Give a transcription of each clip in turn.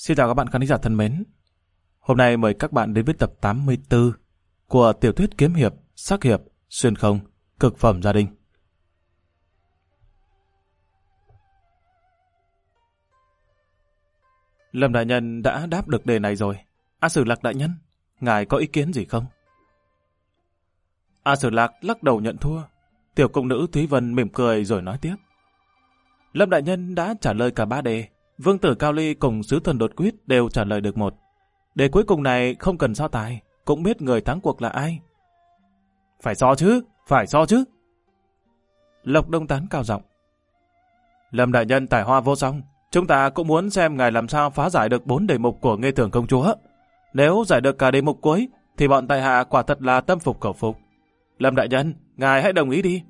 Xin chào các bạn khán giả thân mến. Hôm nay mời các bạn đến với tập 84 của tiểu thuyết kiếm hiệp, sắc hiệp, xuyên không, cực phẩm gia đình. Lâm đại nhân đã đáp được đề này rồi. A Sử Lạc đại nhân, ngài có ý kiến gì không? A Sử Lạc lắc đầu nhận thua. Tiểu công nữ Thúy Vân mỉm cười rồi nói tiếp. Lâm đại nhân đã trả lời cả 3 đề. Vương tử Cao Ly cùng sứ thần Đột Quyết đều trả lời được 1. Đề cuối cùng này không cần so tài, cũng biết người thắng cuộc là ai. Phải so chứ. Lộc Đông Tán cao giọng. Lâm đại nhân tài hoa vô song, chúng ta cũng muốn xem ngài làm sao phá giải được 4 đề mục của Nghê Thường công chúa. Nếu giải được cả đề mục cuối, thì bọn tại hạ quả thật là tâm phục khẩu phục. Lâm đại nhân, ngài hãy đồng ý đi.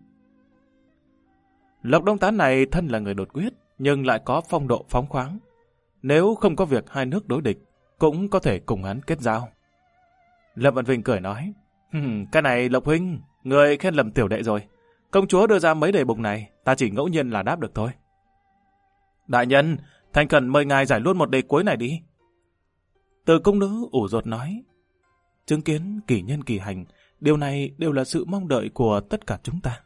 Lộc Đông Tán này thân là người Đột Quyết, nhưng lại có phong độ phóng khoáng. Nếu không có việc hai nước đối địch, cũng có thể cùng hắn kết giao. Lâm Văn Vinh cười nói, cái này Lộc huynh, người khen lầm tiểu đệ rồi. Công chúa đưa ra mấy đề mục này, ta chỉ ngẫu nhiên là đáp được thôi. Đại nhân, thành khẩn mời ngài giải luôn một đề cuối này đi. Từ công nữ ủ rột nói, chứng kiến kỳ nhân kỳ hành, điều này đều là sự mong đợi của tất cả chúng ta.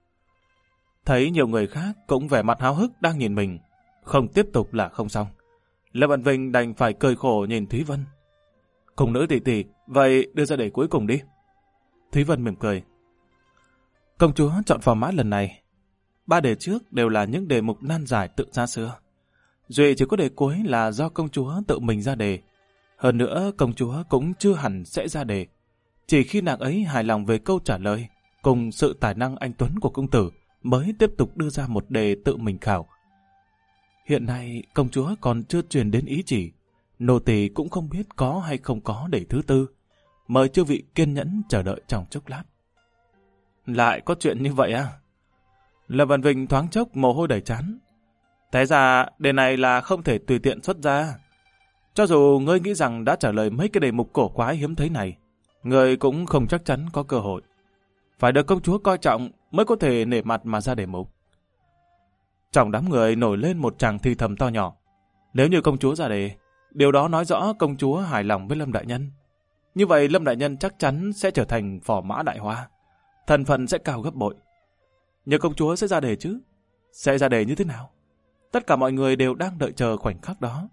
Thấy nhiều người khác cũng vẻ mặt háo hức đang nhìn mình, không tiếp tục là không xong. Lâm Văn Vinh đành phải cười khổ nhìn Thúy Vân. Công nữ tỷ tỷ, vậy đưa ra đề cuối cùng đi. Thúy Vân mỉm cười. Công chúa chọn phò mã lần này. 3 đề trước đều là những đề mục nan giải tự ra xưa. Duy chỉ có đề cuối là do công chúa tự mình ra đề. Hơn nữa công chúa cũng chưa hẳn sẽ ra đề. Chỉ khi nàng ấy hài lòng về câu trả lời, cùng sự tài năng anh tuấn của công tử, mới tiếp tục đưa ra một đề tự mình khảo. Hiện nay công chúa còn chưa truyền đến ý chỉ, nô tỳ cũng không biết có hay không có đề thứ 4. Mời chư vị kiên nhẫn chờ đợi trong chốc lát. Lại có chuyện như vậy à? Lâm Văn Vinh thoáng chốc mồ hôi đầy trán. Thế ra đề này là không thể tùy tiện xuất ra. Cho dù ngươi nghĩ rằng đã trả lời mấy cái đề mục cổ quái hiếm thấy này, ngươi cũng không chắc chắn có cơ hội. Phải được công chúa coi trọng mới có thể nể mặt mà ra đề mục. Trong đám người nổi lên một tràng thì thầm to nhỏ. Nếu như công chúa ra đề, điều đó nói rõ công chúa hài lòng với Lâm đại nhân. Như vậy Lâm đại nhân chắc chắn sẽ trở thành phò mã đại hoa, thân phận sẽ cao gấp bội. Nhưng công chúa sẽ ra đề chứ? Sẽ ra đề như thế nào? Tất cả mọi người đều đang đợi chờ khoảnh khắc đó.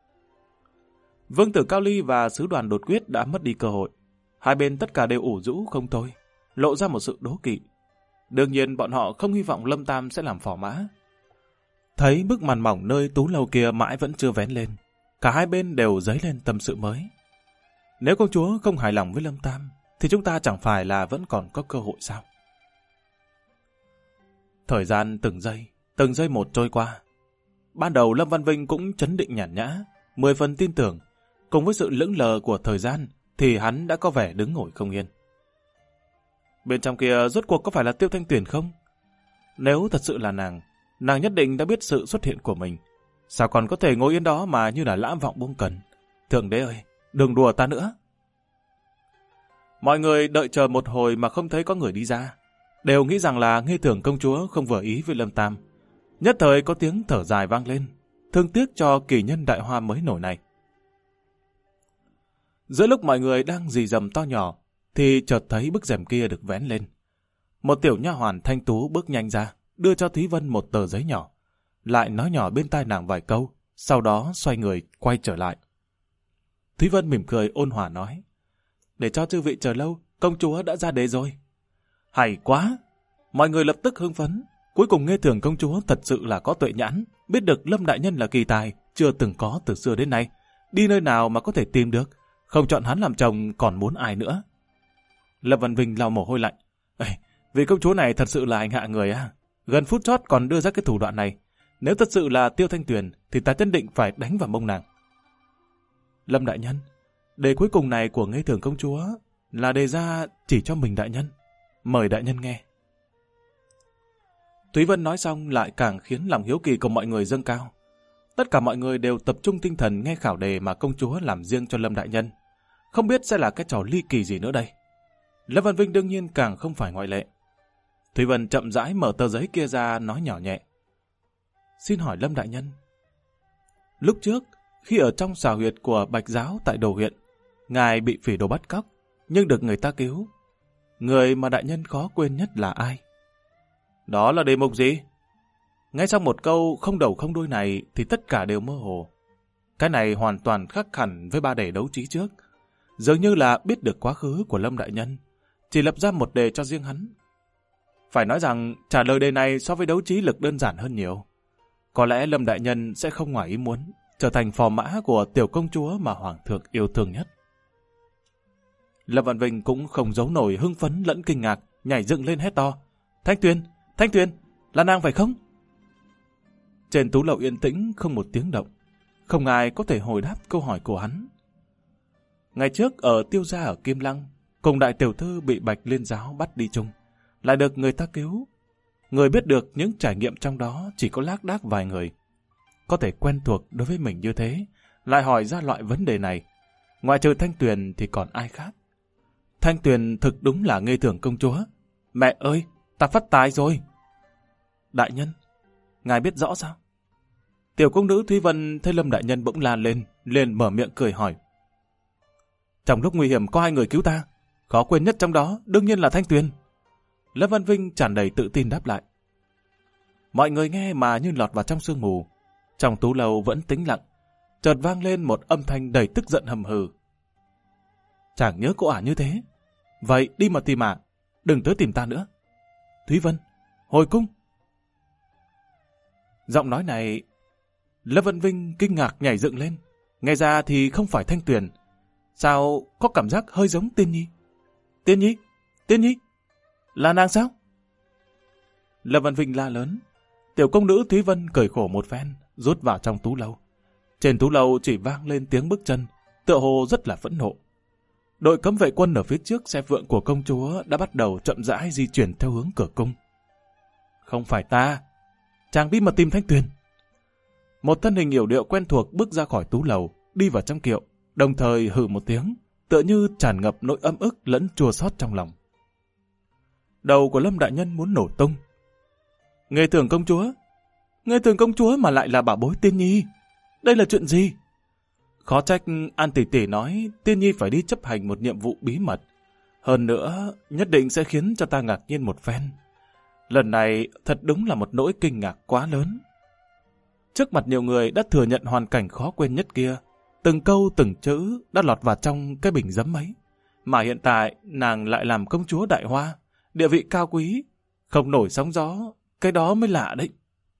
Vương tử Cao Ly và sứ đoàn Đột Quyết đã mất đi cơ hội. Hai bên tất cả đều ủ rũ không thôi, lộ ra một sự đố kỵ. Đương nhiên bọn họ không hy vọng Lâm Tam sẽ làm phò mã. Thấy bức màn mỏng nơi tú lâu kia mãi vẫn chưa vén lên, cả hai bên đều dấy lên tâm sự mới. Nếu công chúa không hài lòng với Lâm Tam, thì chúng ta chẳng phải là vẫn còn có cơ hội sao? Thời gian từng giây một trôi qua. Ban đầu Lâm Văn Vinh cũng trấn định nhàn nhã, 10 phần tin tưởng. Cùng với sự lững lờ của thời gian, thì hắn đã có vẻ đứng ngồi không yên. Bên trong kia rốt cuộc có phải là Tiêu Thanh Tuyền không? Nếu thật sự là nàng nhất định đã biết sự xuất hiện của mình. Sao còn có thể ngồi yên đó mà như là lãm vọng buông cần? Thượng đế ơi, đừng đùa ta nữa. Mọi người đợi chờ một hồi mà không thấy có người đi ra. Đều nghĩ rằng là Nghê Thường công chúa không vừa ý với Lâm Tam. Nhất thời có tiếng thở dài vang lên, thương tiếc cho kỳ nhân đại hoa mới nổi này. Giữa lúc mọi người đang rì rầm to nhỏ, thì chợt thấy bức rèm kia được vén lên. Một tiểu nha hoàn thanh tú bước nhanh ra, đưa cho Thúy Vân một tờ giấy nhỏ, lại nói nhỏ bên tai nàng vài câu, sau đó xoay người quay trở lại. Thúy Vân mỉm cười ôn hòa nói, để cho chư vị chờ lâu, công chúa đã ra đề rồi. Hay quá! Mọi người lập tức hưng phấn. Cuối cùng Nghê Thường công chúa thật sự là có tuệ nhãn, biết được Lâm đại nhân là kỳ tài, chưa từng có từ xưa đến nay. Đi nơi nào mà có thể tìm được, không chọn hắn làm chồng còn muốn ai nữa. Lâm Văn Vinh lau mồ hôi lạnh. Vì công chúa này thật sự là hành hạ người à? Gần phút chót còn đưa ra cái thủ đoạn này. Nếu thật sự là Tiêu Thanh Tuyền thì ta nhất định phải đánh vào mông nàng. Lâm đại nhân, đề cuối cùng này của Nghê Thường công chúa là đề ra chỉ cho mình đại nhân. Mời đại nhân nghe. Thúy Vân nói xong lại càng khiến lòng hiếu kỳ của mọi người dâng cao. Tất cả mọi người đều tập trung tinh thần nghe khảo đề mà công chúa làm riêng cho Lâm đại nhân. Không biết sẽ là cái trò ly kỳ gì nữa đây. Lâm Văn Vinh đương nhiên càng không phải ngoại lệ. Thúy Vân chậm rãi mở tờ giấy kia ra nói nhỏ nhẹ. Xin hỏi Lâm đại nhân, lúc trước khi ở trong xào huyệt của Bạch Giáo tại Đồ huyện, ngài bị phỉ đồ bắt cóc, nhưng được người ta cứu. Người mà đại nhân khó quên nhất là ai? Đó là đề mục gì? Ngay sau một câu không đầu không đuôi này thì tất cả đều mơ hồ. Cái này hoàn toàn khác hẳn với ba đề đấu trí trước. Dường như là biết được quá khứ của Lâm đại nhân, chỉ lập ra một đề cho riêng hắn. Phải nói rằng trả lời đề này so với đấu trí lực đơn giản hơn nhiều. Có lẽ Lâm đại nhân sẽ không ngoài ý muốn trở thành phò mã của tiểu công chúa mà Hoàng thượng yêu thương nhất. Lâm Vạn Vinh cũng không giấu nổi hưng phấn lẫn kinh ngạc, nhảy dựng lên hét to. Thanh Tuyền, là nàng phải không? Trên tú lầu yên tĩnh không một tiếng động, không ai có thể hồi đáp câu hỏi của hắn. Ngày trước ở Tiêu gia ở Kim Lăng, cùng đại tiểu thư bị Bạch Liên giáo bắt đi chung, lại được người ta cứu. Người biết được những trải nghiệm trong đó chỉ có lác đác vài người. Có thể quen thuộc đối với mình như thế, lại hỏi ra loại vấn đề này. Ngoại trừ Thanh Tuyền thì còn ai khác? Thanh Tuyền thực đúng là Nghê Thường công chúa. Mẹ ơi, ta phát tài rồi. Đại nhân, ngài biết rõ sao? Tiểu công nữ Thúy Vân thấy Lâm đại nhân bỗng la lên, liền mở miệng cười hỏi. Trong lúc nguy hiểm có 2 người cứu ta, khó quên nhất trong đó đương nhiên là Thanh Tuyền. Lâm Văn Vinh tràn đầy tự tin đáp lại. Mọi người nghe mà như lọt vào trong sương mù. Trong tú lầu vẫn tĩnh lặng, chợt vang lên một âm thanh đầy tức giận hầm hừ. Chẳng nhớ cô ả như thế. Vậy đi mà tìm ả, đừng tới tìm ta nữa. Thúy Vân, hồi cung. Giọng nói này, Lâm Văn Vinh kinh ngạc nhảy dựng lên. Nghe ra thì không phải Thanh Tuyền. Sao có cảm giác hơi giống Tiên Nhi? Tiên Nhi, là nàng sao? Lâm Văn Vinh la lớn. Tiểu công nữ Thúy Vân cười khổ một phen, rút vào trong tú lâu. Trên tú lâu chỉ vang lên tiếng bước chân, tựa hồ rất là phẫn nộ. Đội cấm vệ quân ở phía trước xe vượng của công chúa đã bắt đầu chậm rãi di chuyển theo hướng cửa cung. Không phải ta, chàng đi mà tìm Thanh Tuyền. Một thân hình yểu điệu quen thuộc bước ra khỏi tú lầu, đi vào trong kiệu, đồng thời hừ một tiếng, tựa như tràn ngập nỗi âm ức lẫn chua xót trong lòng. Đầu của Lâm đại nhân muốn nổ tung. Nghê Thường công chúa mà lại là bảo bối Tiên Nhi. Đây là chuyện gì? Khó trách An tỷ tỷ nói Tiên Nhi phải đi chấp hành một nhiệm vụ bí mật. Hơn nữa, nhất định sẽ khiến cho ta ngạc nhiên một phen. Lần này thật đúng là một nỗi kinh ngạc quá lớn. Trước mặt nhiều người đã thừa nhận hoàn cảnh khó quên nhất kia, từng câu từng chữ đã lọt vào trong cái bình giấm ấy. Mà hiện tại nàng lại làm công chúa Đại Hoa, địa vị cao quý, không nổi sóng gió, cái đó mới lạ đấy.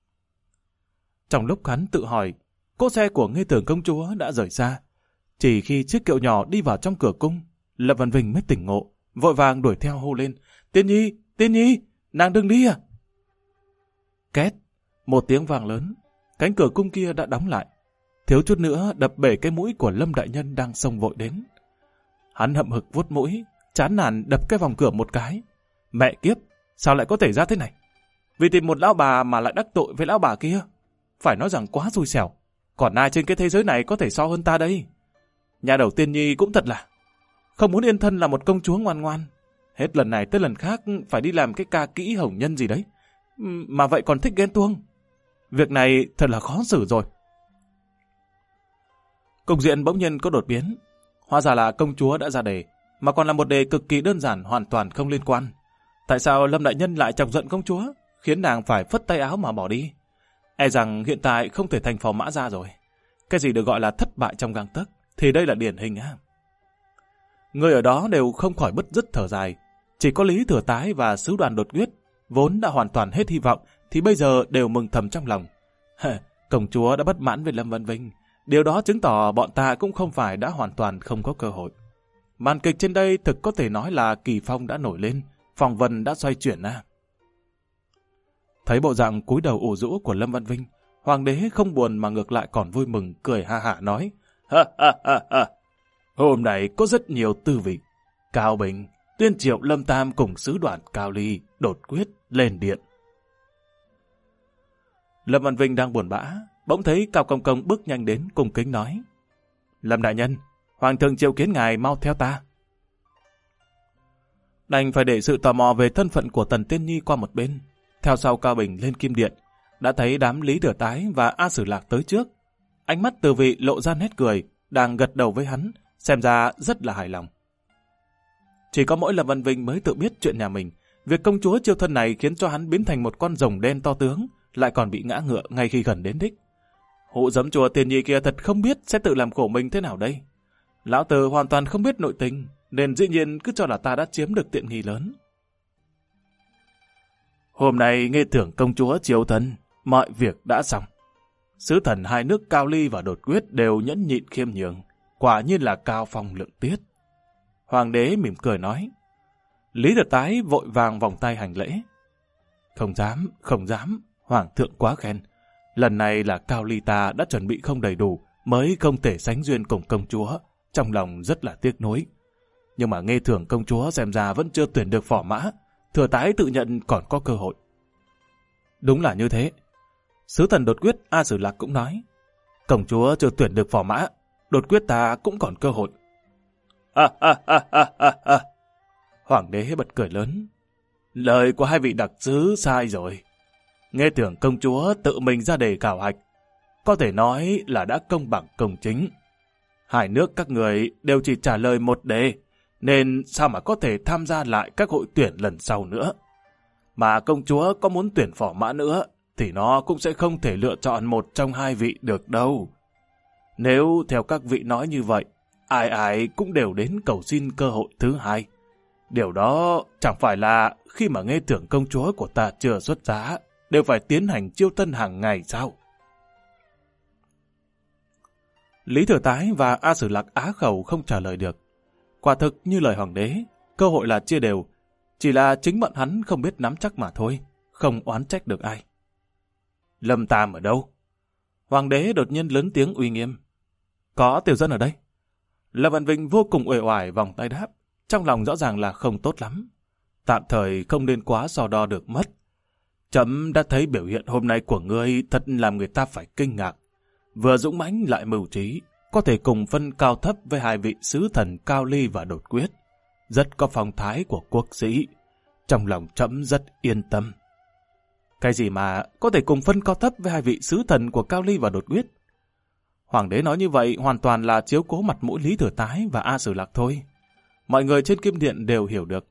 Trong lúc hắn tự hỏi, cỗ xe của Nghê Thường công chúa đã rời xa. Chỉ khi chiếc kiệu nhỏ đi vào trong cửa cung, Lâm Văn Vinh mới tỉnh ngộ, vội vàng đuổi theo hô lên. Tiên Nhi, nàng đừng đi à? Két, một tiếng vang lớn, cánh cửa cung kia đã đóng lại. Thiếu chút nữa đập bể cái mũi của Lâm đại nhân đang xông vội đến. Hắn hậm hực vuốt mũi, chán nản đập cái vòng cửa một cái. Mẹ kiếp, sao lại có thể ra thế này? Vì tìm một lão bà mà lại đắc tội với lão bà kia. Phải nói rằng quá xui xẻo. Còn ai trên cái thế giới này có thể so hơn ta đây? Nhà đầu Tiên Nhi cũng thật là không muốn yên thân là một công chúa ngoan ngoan. Hết lần này tới lần khác phải đi làm cái ca kỹ hồng nhân gì đấy. Mà vậy còn thích ghen tuông. Việc này thật là khó xử rồi. Cục diện bỗng nhiên có đột biến. Hóa ra là công chúa đã ra đề, mà còn là một đề cực kỳ đơn giản, hoàn toàn không liên quan. Tại sao Lâm đại nhân lại chọc giận công chúa, khiến nàng phải phất tay áo mà bỏ đi? E rằng hiện tại không thể thành phò mã ra rồi. Cái gì được gọi là thất bại trong gang tấc thì đây là điển hình á. Người ở đó đều không khỏi bứt rứt thở dài. Chỉ có Lý Thừa Tái và sứ đoàn Đột Quyết vốn đã hoàn toàn hết hy vọng thì bây giờ đều mừng thầm trong lòng. Công chúa đã bất mãn với Lâm Văn Vinh. Điều đó chứng tỏ bọn ta cũng không phải đã hoàn toàn không có cơ hội. Màn kịch trên đây thực có thể nói là kỳ phong đã nổi lên, phong vân đã xoay chuyển à. Thấy bộ dạng cúi đầu ủ rũ của Lâm Văn Vinh, hoàng đế không buồn mà ngược lại còn vui mừng, cười ha hả nói: Ha. Hôm nay có rất nhiều tư vị. Cao Bình, Tuyên Triệu, Lâm Tam cùng sứ đoàn Cao Ly Đột Quyết lên điện. Lâm Văn Vinh đang buồn bã, bỗng thấy Cao Công Công bước nhanh đến cung kính nói: Lâm đại nhân, hoàng thượng triệu kiến ngài mau theo ta. Đành phải để sự tò mò về thân phận của Tần Tiên Nhi qua một bên. Theo sau Cao Bình lên Kim Điện, đã thấy đám Lý Thừa Tái và A Sử Lạc tới trước. Ánh mắt Từ Vị lộ ra nét cười, đang gật đầu với hắn, xem ra rất là hài lòng. Chỉ có mỗi Lâm Văn Vinh mới tự biết chuyện nhà mình. Việc công chúa chiêu thân này khiến cho hắn biến thành một con rồng đen to tướng, lại còn bị ngã ngựa ngay khi gần đến đích. Hụ giấm chùa Tiền Nhị kia thật không biết sẽ tự làm khổ mình thế nào đây. Lão Tử hoàn toàn không biết nội tình, nên dĩ nhiên cứ cho là ta đã chiếm được tiện nghi lớn. Hôm nay nghe thưởng công chúa chiêu thân, mọi việc đã xong. Sứ thần hai nước Cao Ly và Đột Quyết đều nhẫn nhịn khiêm nhường, quả nhiên là cao phong lượng tiết. Hoàng đế mỉm cười nói. Lý Thừa Tái vội vàng vòng tay hành lễ. Không dám, Hoàng thượng quá khen. Lần này là Cao Ly ta đã chuẩn bị không đầy đủ, mới không thể sánh duyên cùng công chúa, trong lòng rất là tiếc nuối. Nhưng mà nghe thưởng công chúa xem ra vẫn chưa tuyển được phò mã, Thừa Tái tự nhận còn có cơ hội. Đúng là như thế. Sứ thần Đột Quyết A Sử Lạc cũng nói. Công chúa chưa tuyển được phò mã, Đột Quyết ta cũng còn cơ hội. Hoàng đế bật cười lớn. Lời của hai vị đặc sứ sai rồi. Nghe tưởng công chúa tự mình ra đề khảo hạch, có thể nói là đã công bằng công chính. Hai nước các người đều chỉ trả lời một đề, nên sao mà có thể tham gia lại các hội tuyển lần sau nữa. Mà công chúa có muốn tuyển phò mã nữa, thì nó cũng sẽ không thể lựa chọn một trong hai vị được đâu. Nếu theo các vị nói như vậy, ai ai cũng đều đến cầu xin cơ hội thứ hai. Điều đó chẳng phải là khi mà nghe tưởng công chúa của ta chưa xuất giá, đều phải tiến hành chiêu tân hàng ngày sao? Lý Thừa Tái và A Sử Lạc á khẩu không trả lời được. Quả thực như lời hoàng đế, cơ hội là chia đều, chỉ là chính bọn hắn không biết nắm chắc mà thôi, không oán trách được ai. Lâm Tam ở đâu? Hoàng đế đột nhiên lớn tiếng uy nghiêm. Có tiểu dân ở đây. Lâm Văn Vinh vô cùng uể oải vòng tay đáp, trong lòng rõ ràng là không tốt lắm. Tạm thời không nên quá so đo được mất. Chấm đã thấy biểu hiện hôm nay của ngươi thật làm người ta phải kinh ngạc. Vừa dũng mãnh lại mưu trí, có thể cùng phân cao thấp với hai vị sứ thần Cao Ly và Đột Quyết. Rất có phong thái của quốc sĩ. Trong lòng chấm rất yên tâm. Cái gì mà có thể cùng phân cao thấp với hai vị sứ thần của Cao Ly và Đột Quyết? Hoàng đế nói như vậy hoàn toàn là chiếu cố mặt mũi Lý Thừa Tái và A Sử Lạc thôi. Mọi người trên Kim Điện đều hiểu được.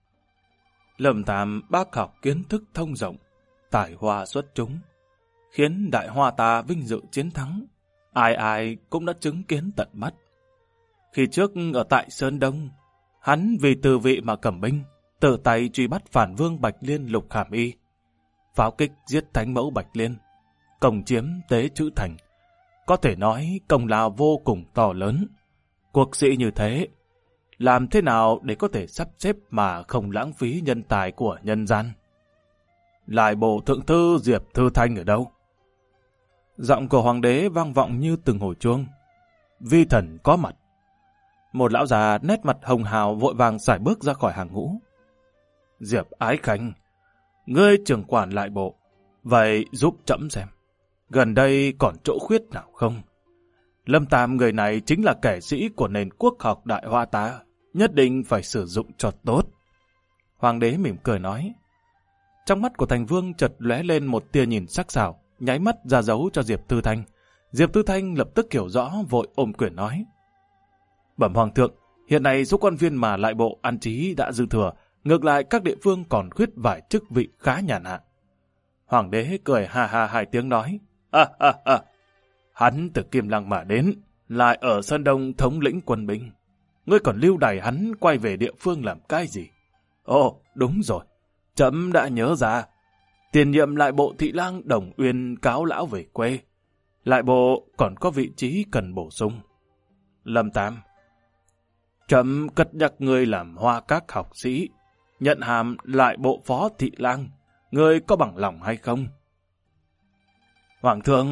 Lâm Tam bác học kiến thức thông rộng, tài hoa xuất chúng, khiến đại hoa ta vinh dự chiến thắng. Ai ai cũng đã chứng kiến tận mắt. Khi trước ở tại Sơn Đông, hắn vì Từ Vị mà cầm binh, tự tay truy bắt phản vương Bạch Liên Lục Khảm Y, pháo kích giết thánh mẫu Bạch Liên, công chiếm Tế Chữ Thành. Có thể nói công lao vô cùng to lớn. Quốc sĩ như thế, làm thế nào để có thể sắp xếp mà không lãng phí nhân tài của nhân gian? Lại bộ thượng thư Diệp Thư Thanh ở đâu? Giọng của hoàng đế vang vọng như từng hồi chuông. Vi thần có mặt. Một lão già nét mặt hồng hào vội vàng sải bước ra khỏi hàng ngũ. Diệp Ái Khanh, ngươi trưởng quản lại bộ, vậy giúp trẫm xem, gần đây còn chỗ khuyết nào không? Lâm Tam người này chính là kẻ sĩ của nền quốc học Đại Hoa ta, nhất định phải sử dụng cho tốt. Hoàng đế mỉm cười nói. Trong mắt của Thành Vương chợt lóe lên một tia nhìn sắc sảo, nháy mắt ra dấu cho Diệp Tư Thanh. Diệp Tư Thanh lập tức hiểu rõ, vội ôm quyền nói. Bẩm Hoàng thượng, hiện nay số quan viên mà lại bộ an trí đã dư thừa, ngược lại các địa phương còn khuyết vài chức vị khá nhàn hạ. Hoàng đế cười ha ha hai tiếng nói. Hắn từ Kim Lăng mà đến, lại ở Sơn Đông thống lĩnh quân binh. Ngươi còn lưu đày hắn quay về địa phương làm cái gì? Ồ, đúng rồi, trẫm đã nhớ ra. Tiền nhiệm lại bộ thị lang Đồng Uyên cáo lão về quê. Lại bộ còn có vị trí cần bổ sung. Lâm Tam, trẫm cất nhắc ngươi làm Hoa Các học sĩ, nhận hàm lại bộ phó thị lang. Ngươi có bằng lòng hay không? Hoàng thượng!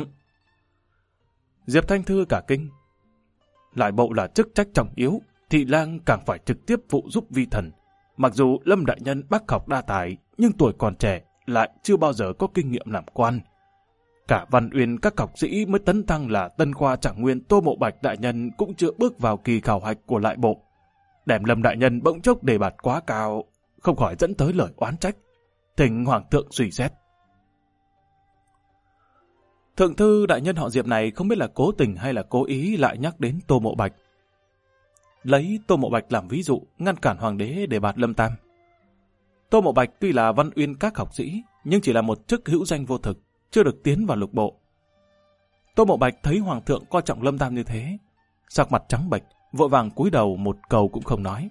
Diệp Thanh Thư cả kinh. Lại bộ là chức trách trọng yếu, thị lang càng phải trực tiếp phụ giúp vi thần. Mặc dù Lâm đại nhân bác học đa tài, nhưng tuổi còn trẻ, lại chưa bao giờ có kinh nghiệm làm quan. Cả Văn Uyên các học sĩ mới tấn thăng là Tân Khoa Trạng Nguyên Tô Mộ Bạch đại nhân cũng chưa bước vào kỳ khảo hạch của lại bộ. Đem Lâm đại nhân bỗng chốc đề bạt quá cao, không khỏi dẫn tới lời oán trách. Thỉnh Hoàng thượng suy xét. Thượng thư đại nhân họ Diệp này không biết là cố tình hay là cố ý lại nhắc đến Tô Mộ Bạch. Lấy Tô Mộ Bạch làm ví dụ, ngăn cản hoàng đế để bạt Lâm Tam. Tô Mộ Bạch tuy là Văn Uyên các học sĩ, nhưng chỉ là một chức hữu danh vô thực, chưa được tiến vào lục bộ. Tô Mộ Bạch thấy hoàng thượng coi trọng Lâm Tam như thế, sắc mặt trắng bệch, vội vàng cúi đầu một câu cũng không nói.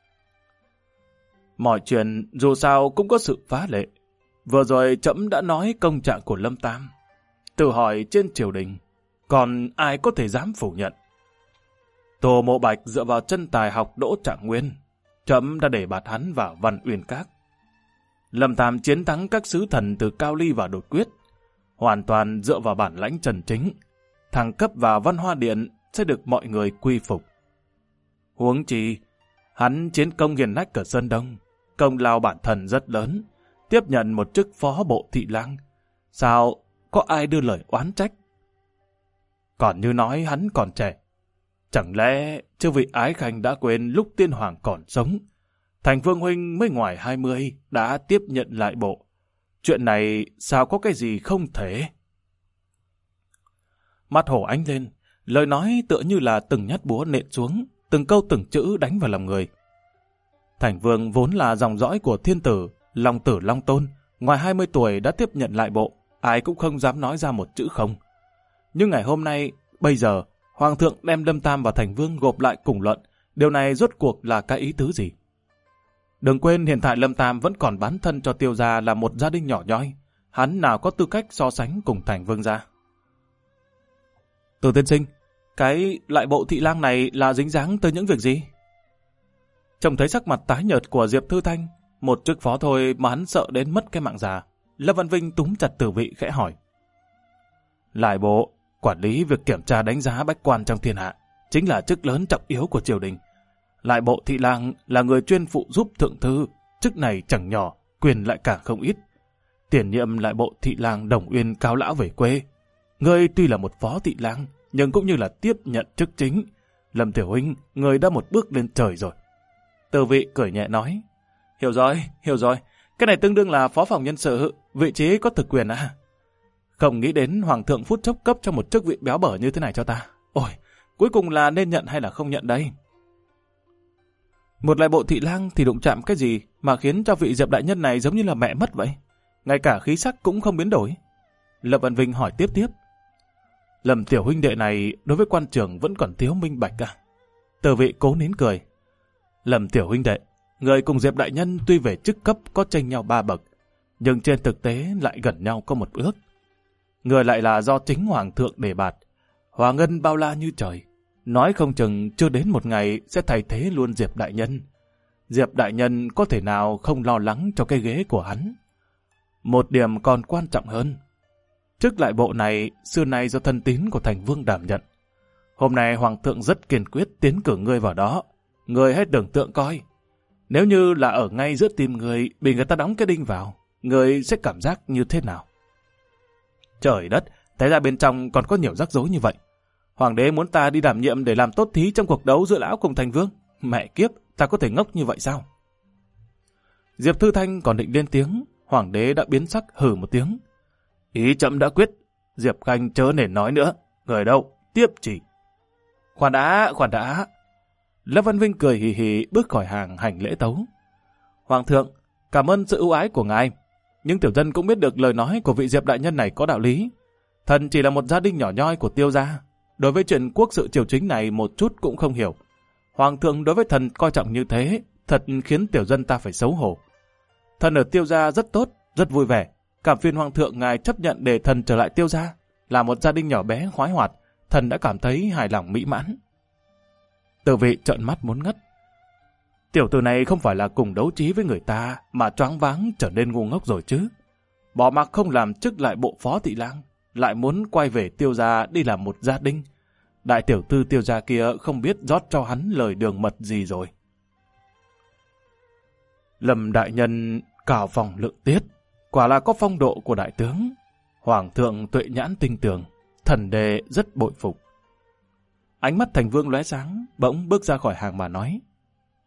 Mọi chuyện dù sao cũng có sự phá lệ. Vừa rồi trẫm đã nói công trạng của Lâm Tam. Tự hỏi trên triều đình, còn ai có thể dám phủ nhận? Tô Mộ Bạch dựa vào chân tài học đỗ trạng nguyên, trẫm đã để bạt hắn vào Văn Uyên Các. Lâm Tam chiến thắng các sứ thần từ Cao Ly và Đột Quyết, hoàn toàn dựa vào bản lãnh chân chính. Thăng cấp vào Văn Hoa Điện sẽ được mọi người quy phục. Huống chi, hắn chiến công hiển hách ở Sơn Đông, công lao bản thân rất lớn, tiếp nhận một chức phó bộ thị lang. Sao có ai đưa lời oán trách? Còn như nói hắn còn trẻ, chẳng lẽ chư vị ái khanh đã quên lúc tiên hoàng còn sống, Thành Vương huynh mới ngoài 20 đã tiếp nhận lại bộ. Chuyện này sao có cái gì không thể? Mắt hổ ánh lên, lời nói tựa như là từng nhát búa nện xuống, từng câu từng chữ đánh vào lòng người. Thành Vương vốn là dòng dõi của thiên tử, Long Tử Long Tôn, ngoài 20 tuổi đã tiếp nhận lại bộ, ai cũng không dám nói ra một chữ không. Nhưng ngày hôm nay, bây giờ, Hoàng thượng đem Lâm Tam và Thành Vương gộp lại cùng luận, điều này rốt cuộc là cái ý tứ gì? Đừng quên hiện tại Lâm Tam vẫn còn bán thân cho Tiêu gia là một gia đình nhỏ nhoi, hắn nào có tư cách so sánh cùng Thành Vương gia. Từ tiên sinh, cái lại bộ thị lang này là dính dáng tới những việc gì? Trông thấy sắc mặt tái nhợt của Diệp Thư Thanh, một chức phó thôi mà hắn sợ đến mất cái mạng già, Lâm Văn Vinh túm chặt Tử Vị khẽ hỏi. Lại bộ, quản lý việc kiểm tra đánh giá bách quan trong thiên hạ, chính là chức lớn trọng yếu của triều đình. Lại bộ thị lang là người chuyên phụ giúp thượng thư, chức này chẳng nhỏ, quyền lại càng không ít. Tiền nhiệm lại bộ thị lang Đồng Uyên cáo lão về quê. Ngươi tuy là một phó thị lang, nhưng cũng như là tiếp nhận chức chính. Lâm tiểu huynh, ngươi đã một bước lên trời rồi. Từ Vị cười nhẹ nói. Hiểu rồi. Cái này tương đương là phó phòng nhân sự, vị trí có thực quyền à? Không nghĩ đến hoàng thượng phút chốc cấp cho một chức vị béo bở như thế này cho ta. Ôi, cuối cùng là nên nhận hay là không nhận đây? Một lại bộ thị lang thì đụng chạm cái gì mà khiến cho vị Diệp đại nhân này giống như là mẹ mất vậy? Ngay cả khí sắc cũng không biến đổi. Lâm Văn Vinh hỏi tiếp. Lâm tiểu huynh đệ này đối với quan trường vẫn còn thiếu minh bạch à? Từ Vị cố nín cười. Lâm tiểu huynh đệ, người cùng Diệp đại nhân tuy về chức cấp có chênh nhau 3 bậc, nhưng trên thực tế lại gần nhau có một bước. Người lại là do chính hoàng thượng đề bạt, hòa ngân bao la như trời. Nói không chừng chưa đến một ngày sẽ thay thế luôn Diệp đại nhân. Diệp đại nhân có thể nào không lo lắng cho cái ghế của hắn? Một điểm còn quan trọng hơn. Chức lại bộ này xưa nay do thân tín của Thành Vương đảm nhận. Hôm nay hoàng thượng rất kiên quyết tiến cử ngươi vào đó. Ngươi hãy tưởng tượng coi. Nếu như là ở ngay giữa tim ngươi bị người ta đóng cái đinh vào, ngươi sẽ cảm giác như thế nào? Trời đất, thế ra bên trong còn có nhiều rắc rối như vậy. Hoàng đế muốn ta đi đảm nhiệm để làm tốt thí trong cuộc đấu giữa lão cùng Thành Vương. Mẹ kiếp, ta có thể ngốc như vậy sao? Diệp Thư Thanh còn định lên tiếng, hoàng đế đã biến sắc hừ một tiếng. Ý trẫm đã quyết, Diệp Khanh chớ nên nói nữa. Người đâu, tiếp chỉ. Khoan đã. Lâm Văn Vinh cười hì hì bước khỏi hàng hành lễ tấu. Hoàng thượng, cảm ơn sự ưu ái của ngài. Nhưng tiểu dân cũng biết được lời nói của vị Diệp đại nhân này có đạo lý. Thần chỉ là một gia đình nhỏ nhoi của Tiêu gia. Đối với chuyện quốc sự triều chính này một chút cũng không hiểu. Hoàng thượng đối với thần coi trọng như thế, thật khiến tiểu dân ta phải xấu hổ. Thần ở Tiêu gia rất tốt, rất vui vẻ. Cảm phiền hoàng thượng ngài chấp nhận để thần trở lại Tiêu gia. Là một gia đình nhỏ bé khoái hoạt, thần đã cảm thấy hài lòng mỹ mãn. Từ Vị trợn mắt muốn ngất. Tiểu tử này không phải là cùng đấu trí với người ta mà choáng váng trở nên ngu ngốc rồi chứ. Bỏ mặc không làm chức lại bộ phó thị lang, lại muốn quay về Tiêu gia đi làm một gia đình. Đại tiểu thư Tiêu gia kia không biết rót cho hắn lời đường mật gì rồi. Lâm đại nhân cao phong lượng tiết, quả là có phong độ của đại tướng. Hoàng thượng tuệ nhãn tinh tường, thần đề rất bội phục. Ánh mắt Thành Vương lóe sáng, bỗng bước ra khỏi hàng mà nói.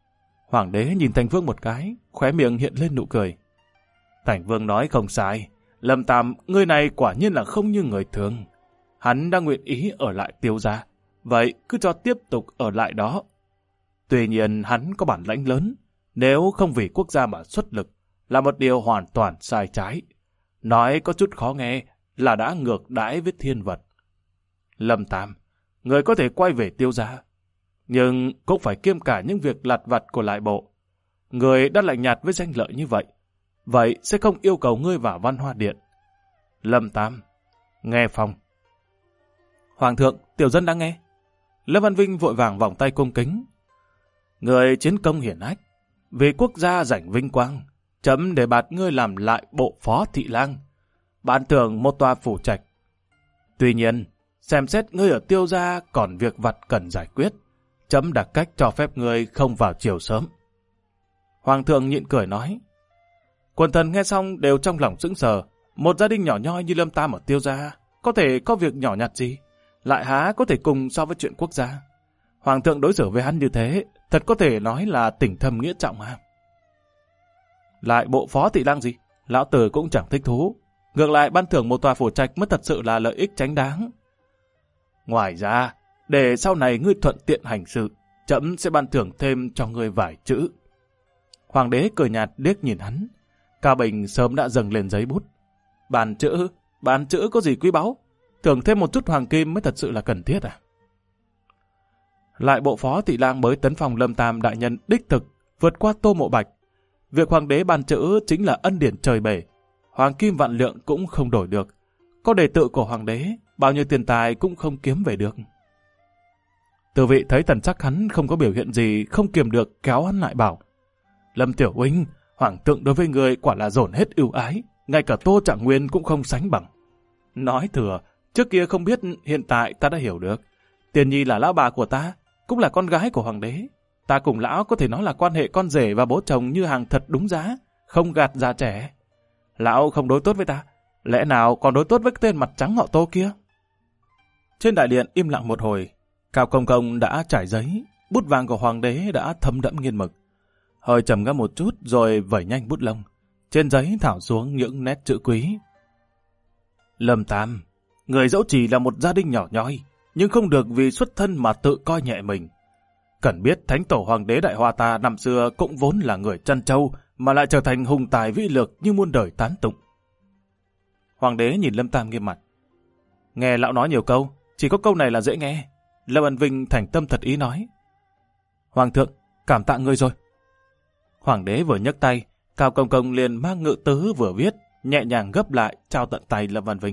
Hoàng đế nhìn Thành Vương một cái, khóe miệng hiện lên nụ cười. Thành Vương nói không sai, Lâm Tam, người này quả nhiên là không như người thường. Hắn đã nguyện ý ở lại Tiêu gia, vậy cứ cho tiếp tục ở lại đó. Tuy nhiên hắn có bản lãnh lớn, nếu không vì quốc gia mà xuất lực, là một điều hoàn toàn sai trái. Nói có chút khó nghe là đã ngược đãi với thiên vật. Lâm Tam, người có thể quay về Tiêu gia, nhưng cũng phải kiêm cả những việc lặt vặt của lại bộ. Người đã lạnh nhạt với danh lợi như vậy, vậy sẽ không yêu cầu ngươi vào Văn Hoa Điện. Lâm Tam, nghe phòng. Hoàng thượng, tiểu dân đang nghe. Lâm Văn Vinh vội vàng vòng tay cung kính. Người chiến công hiển hách, vì quốc gia giành vinh quang, chấm để bạt ngươi làm lại bộ phó thị lang, ban thưởng một tòa phủ trạch. Tuy nhiên, xem xét ngươi ở Tiêu gia còn việc vặt cần giải quyết, chấm đặc cách cho phép ngươi không vào chiều sớm. Hoàng thượng nhịn cười nói. Quần thần nghe xong đều trong lòng sững sờ. Một gia đình nhỏ nhoi như Lâm Tam ở Tiêu gia có thể có việc nhỏ nhặt gì, lại há có thể cùng so với chuyện quốc gia. Hoàng thượng đối xử với hắn như thế, thật có thể nói là tình thâm nghĩa trọng à. Lại bộ phó thị lang gì, lão tử cũng chẳng thích thú. Ngược lại ban thưởng một tòa phủ trạch mới thật sự là lợi ích chánh đáng. Ngoài ra, để sau này ngươi thuận tiện hành sự, chấm sẽ ban thưởng thêm cho ngươi vài chữ. Hoàng đế cười nhạt liếc nhìn hắn. Cao Bình sớm đã dâng lên giấy bút. Bàn chữ có gì quý báu? Thưởng thêm một chút hoàng kim mới thật sự là cần thiết à? Lại bộ phó thị lang mới tấn phong Lâm Tam đại nhân đích thực vượt qua Tô Mộ Bạch. Việc hoàng đế ban chữ chính là ân điển trời bể. Hoàng kim vạn lượng cũng không đổi được. Có đề tự của hoàng đế, bao nhiêu tiền tài cũng không kiếm về được. Từ vị thấy thần sắc hắn không có biểu hiện gì, không kiềm được kéo hắn lại bảo. Lâm tiểu huynh, hoàng thượng đối với người quả là dồn hết ưu ái, ngay cả Tô Trạng Nguyên cũng không sánh bằng. Nói thừa, trước kia không biết, hiện tại ta đã hiểu được. Tiền nhi là lão bà của ta, cũng là con gái của hoàng đế. Ta cùng lão có thể nói là quan hệ con rể và bố chồng như hàng thật đúng giá, không gạt già trẻ. Lão không đối tốt với ta, lẽ nào còn đối tốt với cái tên mặt trắng họ Tô kia? Trên đại điện im lặng một hồi, Cao Công Công đã trải giấy, bút vàng của hoàng đế đã thấm đẫm nghiên mực. Hơi trầm ngâm một chút rồi vẩy nhanh bút lông. Trên giấy thảo xuống những nét chữ quý. Lâm Tam, người dẫu chỉ là một gia đình nhỏ nhoi, nhưng không được vì xuất thân mà tự coi nhẹ mình. Cần biết thánh tổ hoàng đế Đại Hoa ta năm xưa cũng vốn là người Trân Châu, mà lại trở thành hùng tài vĩ lược như muôn đời tán tụng. Hoàng đế nhìn Lâm Tam nghiêm mặt. Nghe lão nói nhiều câu, chỉ có câu này là dễ nghe. Lâm Ân Vinh thành tâm thật ý nói. Hoàng thượng, cảm tạ ngươi rồi. Hoàng đế vừa nhấc tay, Cao Công Công liền mang ngự tứ vừa viết, nhẹ nhàng gấp lại, trao tận tay Lâm Văn Vinh.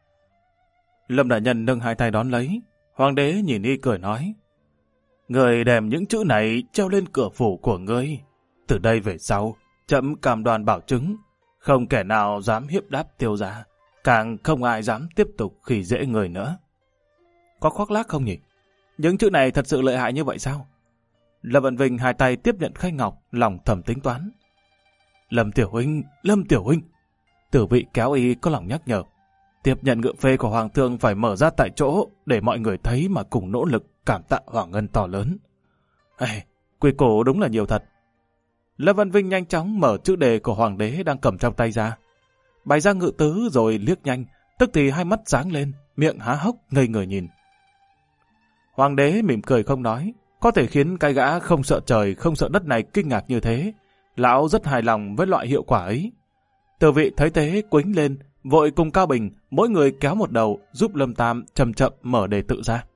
Lâm đại nhân nâng hai tay đón lấy. Hoàng đế nhìn y cười nói. Người đem những chữ này treo lên cửa phủ của ngươi. Từ đây về sau, trẫm cam đoan bảo chứng, không kẻ nào dám hiếp đáp Tiêu gia, càng không ai dám tiếp tục khi dễ người nữa. Có khoác lác không nhỉ? Những chữ này thật sự lợi hại như vậy sao? Lâm Văn Vinh hai tay tiếp nhận khay ngọc, lòng thầm tính toán. Lâm tiểu huynh. Tử vị kéo y có lòng nhắc nhở. Tiếp nhận ngựa phê của hoàng thượng phải mở ra tại chỗ để mọi người thấy mà cùng nỗ lực cảm tạ hoàng ân to lớn. Quy củ đúng là nhiều thật. Lâm Văn Vinh nhanh chóng mở chữ đề của hoàng đế đang cầm trong tay ra. Bày ra ngự tứ rồi liếc nhanh, tức thì hai mắt sáng lên, miệng há hốc ngây người nhìn. Hoàng đế mỉm cười không nói, có thể khiến cái gã không sợ trời không sợ đất này kinh ngạc như thế. Lão rất hài lòng với loại hiệu quả ấy. Từ vị thấy thế quĩnh lên, vội cùng Cao Bình, mỗi người kéo một đầu giúp Lâm Tam chậm chậm mở đề tự ra.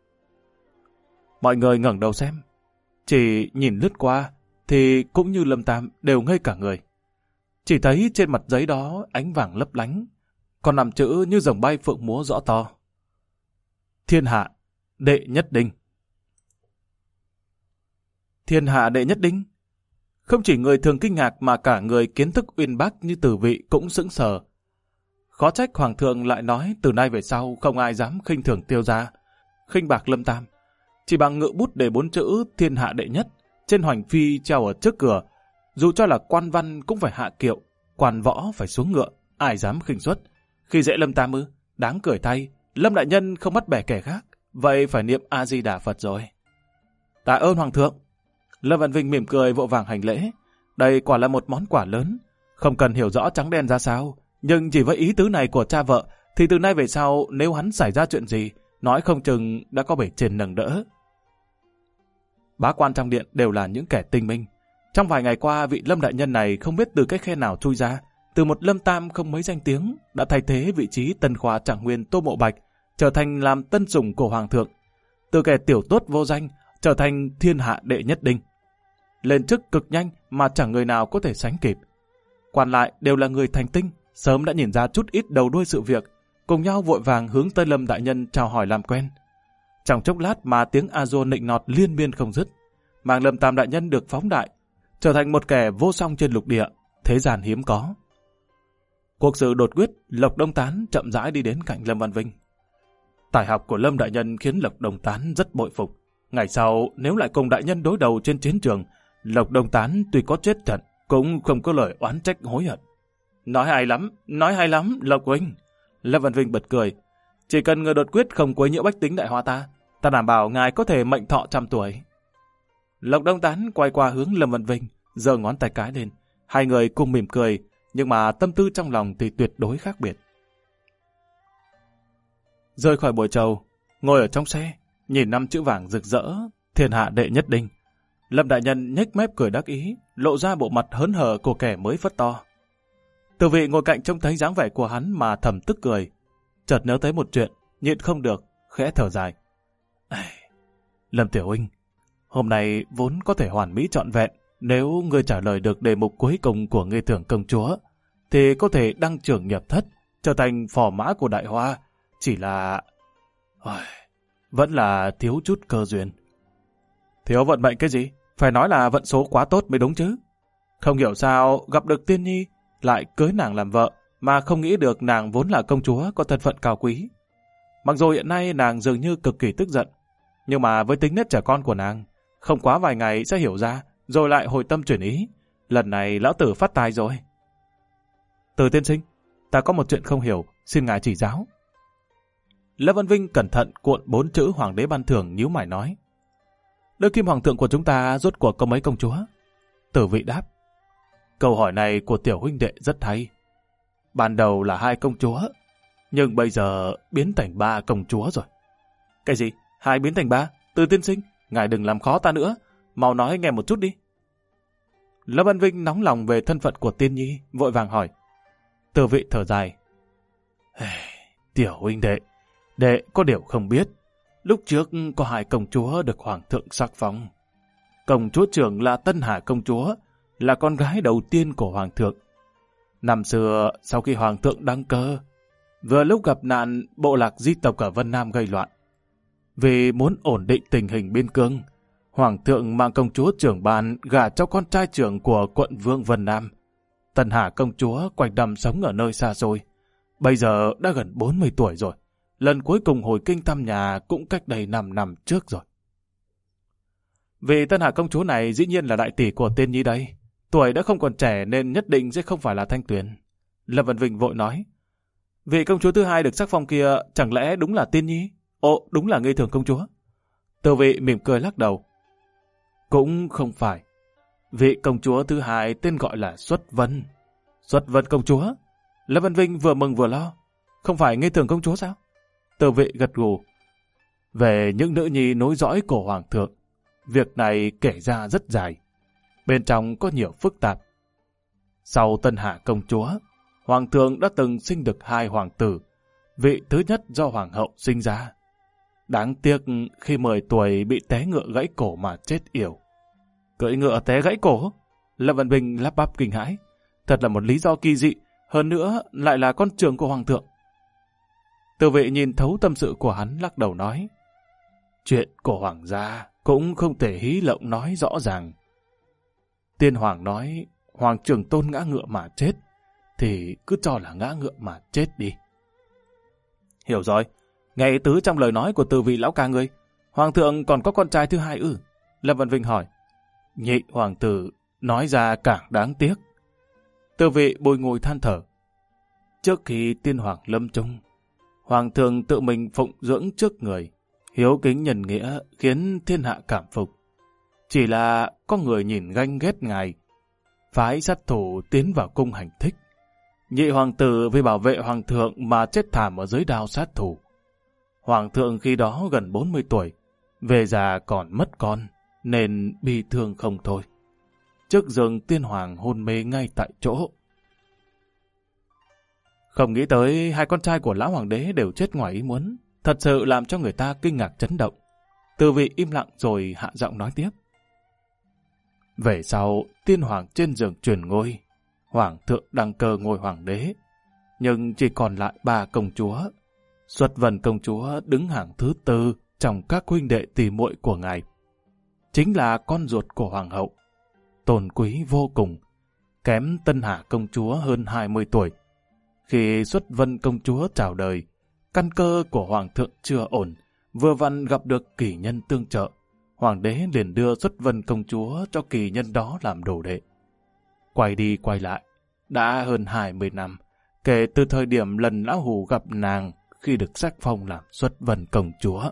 Mọi người ngẩng đầu xem, chỉ nhìn lướt qua thì cũng như Lâm Tam đều ngây cả người. Chỉ thấy trên mặt giấy đó ánh vàng lấp lánh, còn nằm chữ như rồng bay phượng múa rõ to. Thiên hạ đệ nhất đinh. Thiên hạ đệ nhất đinh? Không chỉ người thường kinh ngạc mà cả người kiến thức uyên bác như Từ vị cũng sững sờ. Khó trách hoàng thượng lại nói từ nay về sau không ai dám khinh thường Tiêu gia, khinh bạc Lâm Tam. Chỉ bằng ngự bút để 4 chữ thiên hạ đệ nhất trên hoành phi treo ở trước cửa, dù cho là quan văn cũng phải hạ kiệu, quan võ phải xuống ngựa, ai dám khinh suất. Khi dễ Lâm Tam ư? Đáng cười thay, Lâm đại nhân không bắt bẻ kẻ khác, vậy phải niệm A Di Đà Phật rồi. Tạ ơn hoàng thượng. Lâm Văn Vinh mỉm cười vội vàng hành lễ. Đây quả là một món quà lớn, không cần hiểu rõ trắng đen ra sao, Nhưng chỉ với ý tứ này của cha vợ, thì từ nay về sau nếu hắn xảy ra chuyện gì, nói không chừng đã có bề trên nâng đỡ. Bá quan trong điện đều là những kẻ tinh minh. Trong vài ngày qua, vị Lâm đại nhân này không biết từ cái khe nào chui ra, từ một Lâm Tam không mấy danh tiếng, đã thay thế vị trí tân khoa trạng nguyên Tô Mộ Bạch, trở thành làm tân sủng của Hoàng thượng. Từ kẻ tiểu tốt vô danh, trở thành thiên hạ đệ nhất đinh. Lên chức cực nhanh mà chẳng người nào có thể sánh kịp. Còn lại đều là người thành tinh, sớm đã nhìn ra chút ít đầu đuôi sự việc, cùng nhau vội vàng hướng tới Lâm đại nhân chào hỏi làm quen. Trong chốc lát mà tiếng a-dô nịnh nọt liên miên không dứt, mang Lâm Tam đại nhân được phóng đại, trở thành một kẻ vô song trên lục địa, thế gian hiếm có. Cuộc sự đột quyết, Lộc Đông Tán chậm rãi đi đến cạnh Lâm Văn Vinh. Tài học của Lâm đại nhân khiến Lộc Đông Tán rất bội phục. Ngày sau, nếu lại cùng đại nhân đối đầu trên chiến trường, Lộc Đông Tán tuy có chết trận, cũng không có lời oán trách hối hận. Nói hay lắm, Lộc huynh. Lâm Văn Vinh bật cười. Chỉ cần người đột quyết không quấy nhiễu bách tính đại hoa ta đảm bảo ngài có thể mệnh thọ 100 tuổi. Lộc Đông Tán quay qua hướng Lâm Văn Vinh, giơ ngón tay cái lên. Hai người cùng mỉm cười, nhưng mà tâm tư trong lòng thì tuyệt đối khác biệt. Rời khỏi buổi trầu, ngồi ở trong xe, nhìn 5 chữ vàng rực rỡ, thiên hạ đệ nhất đinh. Lâm đại nhân nhếch mép cười đắc ý, lộ ra bộ mặt hớn hở của kẻ mới phất to. Từ vị ngồi cạnh trông thấy dáng vẻ của hắn mà thầm tức cười, chợt nhớ tới một chuyện, nhịn không được, khẽ thở dài. Lâm tiểu huynh, hôm nay vốn có thể hoàn mỹ trọn vẹn, nếu ngươi trả lời được đề mục cuối cùng của Nghê Thưởng công chúa, thì có thể đăng trưởng nhập thất, trở thành phò mã của Đại Hoa. Chỉ là... vẫn là thiếu chút cơ duyên. Thiếu vận mệnh cái gì? Phải nói là vận số quá tốt mới đúng chứ. Không hiểu sao gặp được Tiên Nhi, lại cưới nàng làm vợ, mà không nghĩ được nàng vốn là công chúa có thân phận cao quý. Mặc dù hiện nay nàng dường như cực kỳ tức giận, nhưng mà với tính nết trẻ con của nàng, không quá vài ngày sẽ hiểu ra, rồi lại hồi tâm chuyển ý. Lần này lão tử phát tài rồi. Từ tiên sinh, ta có một chuyện không hiểu, xin ngài chỉ giáo. Lâm Văn Vinh cẩn thận cuộn 4 chữ Hoàng đế ban thưởng, nhíu mày nói. Đương kim hoàng thượng của chúng ta rốt cuộc có mấy công chúa? Tử vị đáp. Câu hỏi này của tiểu huynh đệ rất hay. Ban đầu là 2 công chúa, nhưng bây giờ biến thành 3 công chúa rồi. Cái gì? 2 biến thành 3? Từ tiên sinh, ngài đừng làm khó ta nữa, mau nói nghe một chút đi. Lâm Văn Vinh nóng lòng về thân phận của Tiên Nhi, vội vàng hỏi. Tử vị thở dài. Tiểu huynh đệ có điều không biết. Lúc trước có 2 công chúa được hoàng thượng sắc phong. Công chúa trưởng là Tân Hà công chúa, là con gái đầu tiên của hoàng thượng. Năm xưa, sau khi hoàng thượng đăng cơ, vừa lúc gặp nạn bộ lạc di tộc ở Vân Nam gây loạn. Vì muốn ổn định tình hình biên cương, hoàng thượng mang công chúa trưởng bàn gả cho con trai trưởng của quận vương Vân Nam. Tân Hà công chúa quanh năm sống ở nơi xa xôi. Bây giờ đã gần 40 tuổi rồi. Lần cuối cùng hồi kinh thăm nhà cũng cách đây 5 năm trước rồi. Vì Tân Hà công chúa này dĩ nhiên là đại tỷ của Tiên Nhi đây. Tuổi đã không còn trẻ nên nhất định sẽ không phải là Thanh Tuyền. Lâm Văn Vinh vội nói. Vị công chúa thứ 2 được sắc phong kia chẳng lẽ đúng là Tiên Nhi? Ồ, đúng là Nghê Thưởng công chúa. Từ vị mỉm cười lắc đầu. Cũng không phải. Vị công chúa thứ 2 tên gọi là Xuất Vân. Xuất Vân công chúa? Lâm Văn Vinh vừa mừng vừa lo. Không phải Nghê Thưởng công chúa sao? Từ vị gật gù. Về những nữ nhi nối dõi của hoàng thượng, việc này kể ra rất dài. Bên trong có nhiều phức tạp. Sau Tân Hạ công chúa, hoàng thượng đã từng sinh được 2 hoàng tử. Vị thứ nhất do hoàng hậu sinh ra. Đáng tiếc khi 10 tuổi bị té ngựa gãy cổ mà chết yểu. Cưỡi ngựa té gãy cổ? Lâm Văn Vinh lắp bắp kinh hãi. Thật là một lý do kỳ dị, hơn nữa lại là con trưởng của hoàng thượng. Từ vị nhìn thấu tâm sự của hắn, lắc đầu nói. Chuyện của hoàng gia cũng không thể hí lộng nói rõ ràng. Tiên hoàng nói hoàng trưởng tôn ngã ngựa mà chết, thì cứ cho là ngã ngựa mà chết đi. Hiểu rồi, nghe ý tứ trong lời nói của từ vị lão ca ngươi, hoàng thượng còn có con trai thứ 2 ư? Lâm Văn Vinh hỏi. Nhị hoàng tử nói ra càng đáng tiếc. Từ vị bồi ngồi than thở. Trước khi tiên hoàng lâm chung, hoàng thượng tự mình phụng dưỡng trước người, hiếu kính nhân nghĩa khiến thiên hạ cảm phục. Chỉ là có người nhìn ganh ghét ngài, phái sát thủ tiến vào cung hành thích. Nhị hoàng tử vì bảo vệ hoàng thượng mà chết thảm ở dưới đao sát thủ. Hoàng thượng khi đó gần 40 tuổi, về già còn mất con, nên bi thương không thôi. Trước giường tiên hoàng hôn mê ngay tại chỗ. Không nghĩ tới hai con trai của lão hoàng đế đều chết ngoài ý muốn, thật sự làm cho người ta kinh ngạc chấn động. Từ vị im lặng rồi hạ giọng nói tiếp. Về sau, tiên hoàng trên giường truyền ngôi, hoàng thượng đăng cơ ngôi hoàng đế, nhưng chỉ còn lại 3 công chúa. Xuất Vân công chúa đứng hàng thứ 4 trong các huynh đệ tỷ muội của ngài. Chính là con ruột của hoàng hậu, tôn quý vô cùng, kém Tân Hà công chúa hơn 20 tuổi. Khi Xuất Vân công chúa chào đời, căn cơ của hoàng thượng chưa ổn, vừa vặn gặp được kỳ nhân tương trợ. Hoàng đế liền đưa Xuất Vân công chúa cho kỳ nhân đó làm đồ đệ. Quay đi quay lại, đã hơn 20 năm, kể từ thời điểm lần lão hù gặp nàng khi được sắc phong làm Xuất Vân công chúa.